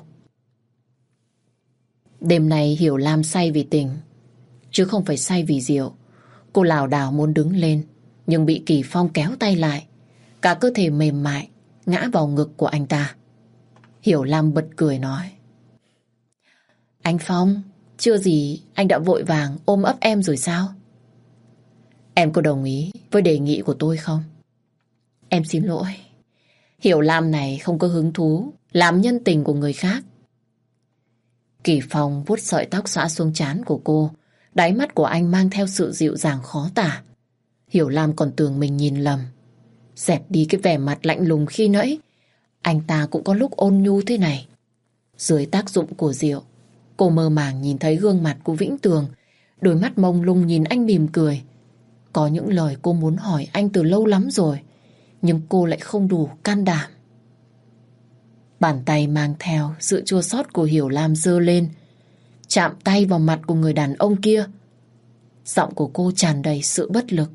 Đêm nay Hiểu Lam say vì tình, chứ không phải say vì rượu. Cô lảo đảo muốn đứng lên, nhưng bị Kỳ Phong kéo tay lại. Cả cơ thể mềm mại ngã vào ngực của anh ta. Hiểu Lam bật cười nói: Anh Phong, chưa gì anh đã vội vàng ôm ấp em rồi sao? Em có đồng ý với đề nghị của tôi không? Em xin lỗi, Hiểu Lam này không có hứng thú làm nhân tình của người khác. Kỳ Phong vuốt sợi tóc xõa xuống trán của cô. Đáy mắt của anh mang theo sự dịu dàng khó tả. Hiểu Lam còn tưởng mình nhìn lầm. Dẹp đi cái vẻ mặt lạnh lùng khi nãy, anh ta cũng có lúc ôn nhu thế này. Dưới tác dụng của rượu, cô mơ màng nhìn thấy gương mặt của Vĩnh Tường. Đôi mắt mông lung nhìn anh mỉm cười. Có những lời cô muốn hỏi anh từ lâu lắm rồi, nhưng cô lại không đủ can đảm. Bàn tay mang theo sự chua xót của Hiểu Lam giơ lên, chạm tay vào mặt của người đàn ông kia. Giọng của cô tràn đầy sự bất lực.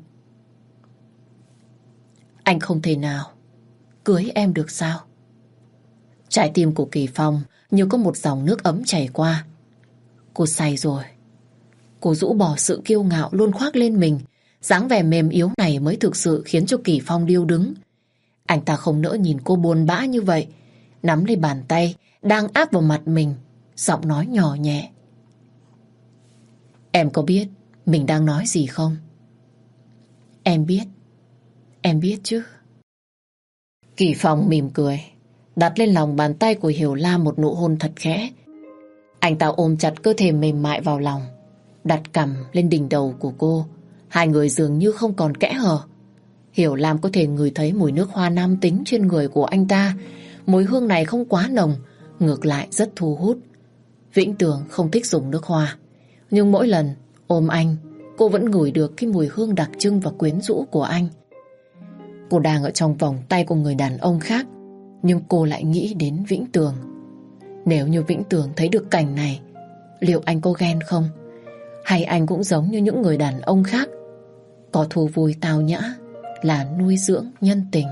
Anh không thể nào cưới em được sao? Trái tim của Kỳ Phong như có một dòng nước ấm chảy qua. Cô say rồi. Cô rũ bỏ sự kiêu ngạo luôn khoác lên mình. Dáng vẻ mềm yếu này mới thực sự khiến cho Kỳ Phong điêu đứng. Anh ta không nỡ nhìn cô buồn bã như vậy, nắm lấy bàn tay đang áp vào mặt mình, giọng nói nhỏ nhẹ: Em có biết mình đang nói gì không? Em biết. Em biết chứ. Kỳ Phong mỉm cười, đặt lên lòng bàn tay của Hiểu Lam một nụ hôn thật khẽ. Anh ta ôm chặt cơ thể mềm mại vào lòng, đặt cằm lên đỉnh đầu của cô. Hai người dường như không còn kẽ hở. Hiểu Lam có thể ngửi thấy mùi nước hoa nam tính trên người của anh ta. Mùi hương này không quá nồng, ngược lại rất thu hút. Vĩnh Tường không thích dùng nước hoa, nhưng mỗi lần ôm anh, cô vẫn ngửi được cái mùi hương đặc trưng và quyến rũ của anh. Cô đang ở trong vòng tay của người đàn ông khác, nhưng cô lại nghĩ đến Vĩnh Tường. Nếu như Vĩnh Tường thấy được cảnh này, liệu anh có ghen không? Hay anh cũng giống như những người đàn ông khác, có thú vui tao nhã là nuôi dưỡng nhân tình?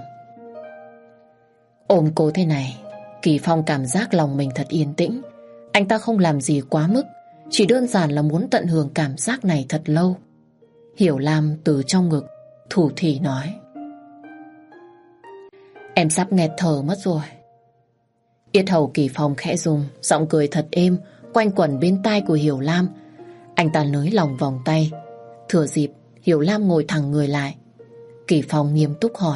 Ôm cô thế này, Kỳ Phong cảm giác lòng mình thật yên tĩnh. Anh ta không làm gì quá mức, chỉ đơn giản là muốn tận hưởng cảm giác này thật lâu. Hiểu Lam từ trong ngực thủ thỉ nói: Em sắp nghẹt thở mất rồi. Yết hầu Kỳ Phong khẽ rung, giọng cười thật êm quanh quẩn bên tai của Hiểu Lam. Anh ta nới lòng vòng tay. Thừa dịp Hiểu Lam ngồi thẳng người lại, Kỳ Phong nghiêm túc hỏi: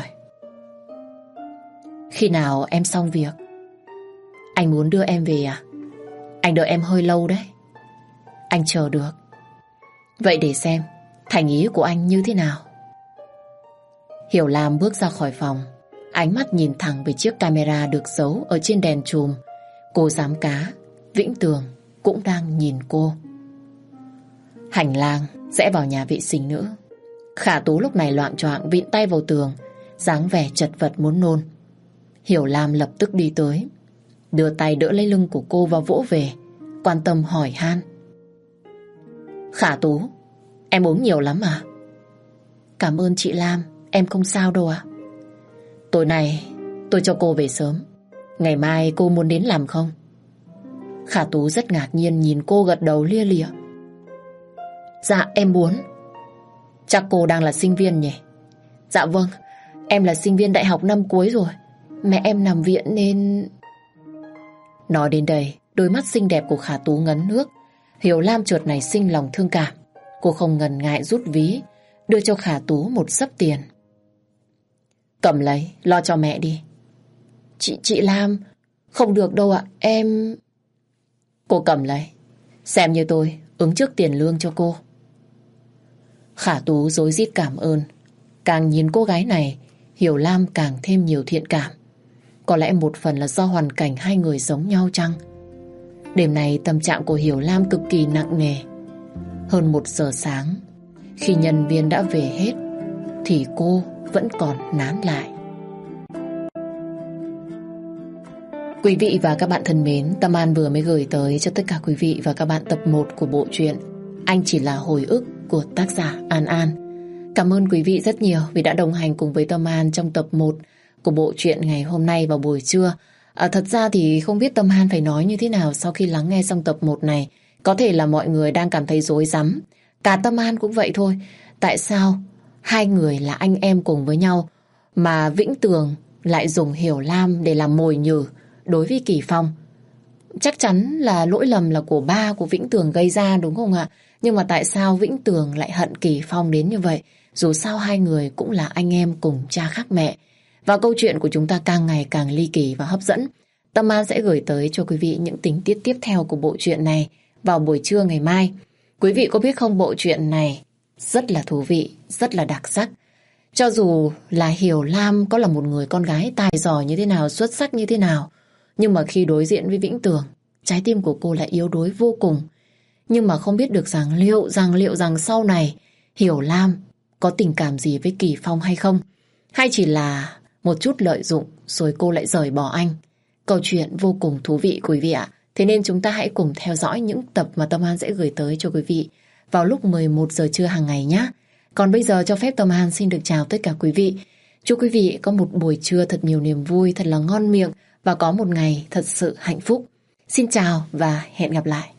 Khi nào em xong việc? Anh muốn đưa em về à? Anh đợi em hơi lâu đấy. Anh chờ được. Vậy để xem thành ý của anh như thế nào. Hiểu Lam bước ra khỏi phòng, ánh mắt nhìn thẳng về chiếc camera được giấu ở trên đèn chùm. Cô giám cá Vĩnh Tường cũng đang nhìn cô. Hành lang rẽ vào nhà vệ sinh nữ. Khả Tú lúc này loạng choạng vịn tay vào tường, dáng vẻ chật vật muốn nôn. Hiểu Lam lập tức đi tới, đưa tay đỡ lấy lưng của cô và vỗ về, quan tâm hỏi han: Khả Tú, em uống nhiều lắm à? Cảm ơn chị Lam, em không sao đâu ạ. Tối nay tôi cho cô về sớm. Ngày mai cô muốn đến làm không? Khả Tú rất ngạc nhiên nhìn cô gật đầu lia lịa. Dạ em muốn. Chắc cô đang là sinh viên nhỉ? Dạ vâng, em là sinh viên đại học năm cuối rồi. Mẹ em nằm viện nên... Nói đến đây, đôi mắt xinh đẹp của Khả Tú ngấn nước. Hiểu Lam chợt nảy sinh lòng thương cảm. Cô không ngần ngại rút ví, đưa cho Khả Tú một xấp tiền. Cầm lấy, lo cho mẹ đi. Chị, chị Lam, không được đâu ạ, em... Cô cầm lấy, xem như tôi ứng trước tiền lương cho cô. Khả Tú rối rít cảm ơn. Càng nhìn cô gái này, Hiểu Lam càng thêm nhiều thiện cảm. Có lẽ một phần là do hoàn cảnh hai người giống nhau chăng? Đêm nay tâm trạng của Hiểu Lam cực kỳ nặng nề. Hơn một giờ sáng, khi nhân viên đã về hết, thì cô vẫn còn nán lại. Quý vị và các bạn thân mến, Tâm An vừa mới gửi tới cho tất cả quý vị và các bạn tập một của bộ truyện Anh Chỉ Là Hồi Ức của tác giả An An. Cảm ơn quý vị rất nhiều vì đã đồng hành cùng với Tâm An trong tập một của bộ truyện ngày hôm nay vào buổi trưa. À, thật ra thì không biết Tâm An phải nói như thế nào sau khi lắng nghe xong tập một này. Có thể là mọi người đang cảm thấy rối rắm. Cả Tâm An cũng vậy thôi. Tại sao hai người là anh em cùng với nhau mà Vĩnh Tường lại dùng Hiểu Lam để làm mồi nhử đối với Kỳ Phong? Chắc chắn là lỗi lầm là của ba của Vĩnh Tường gây ra, đúng không ạ? Nhưng mà tại sao Vĩnh Tường lại hận Kỳ Phong đến như vậy? Dù sao hai người cũng là anh em cùng cha khác mẹ. Và câu chuyện của chúng ta càng ngày càng ly kỳ và hấp dẫn. Tâm An sẽ gửi tới cho quý vị những tình tiết tiếp theo của bộ truyện này vào buổi trưa ngày mai. Quý vị có biết không, bộ truyện này rất là thú vị, rất là đặc sắc. Cho dù là Hiểu Lam có là một người con gái tài giỏi như thế nào, xuất sắc như thế nào, nhưng mà khi đối diện với Vĩnh Tường, trái tim của cô lại yếu đuối vô cùng. Nhưng mà không biết được rằng liệu rằng liệu rằng sau này Hiểu Lam có tình cảm gì với Kỳ Phong hay không? Hay chỉ là một chút lợi dụng rồi cô lại rời bỏ anh? Câu chuyện vô cùng thú vị quý vị ạ. Thế nên chúng ta hãy cùng theo dõi những tập mà Tâm An sẽ gửi tới cho quý vị vào lúc mười một giờ trưa hàng ngày nhé. Còn bây giờ cho phép Tâm An xin được chào tất cả quý vị. Chúc quý vị có một buổi trưa thật nhiều niềm vui, thật là ngon miệng và có một ngày thật sự hạnh phúc. Xin chào và hẹn gặp lại.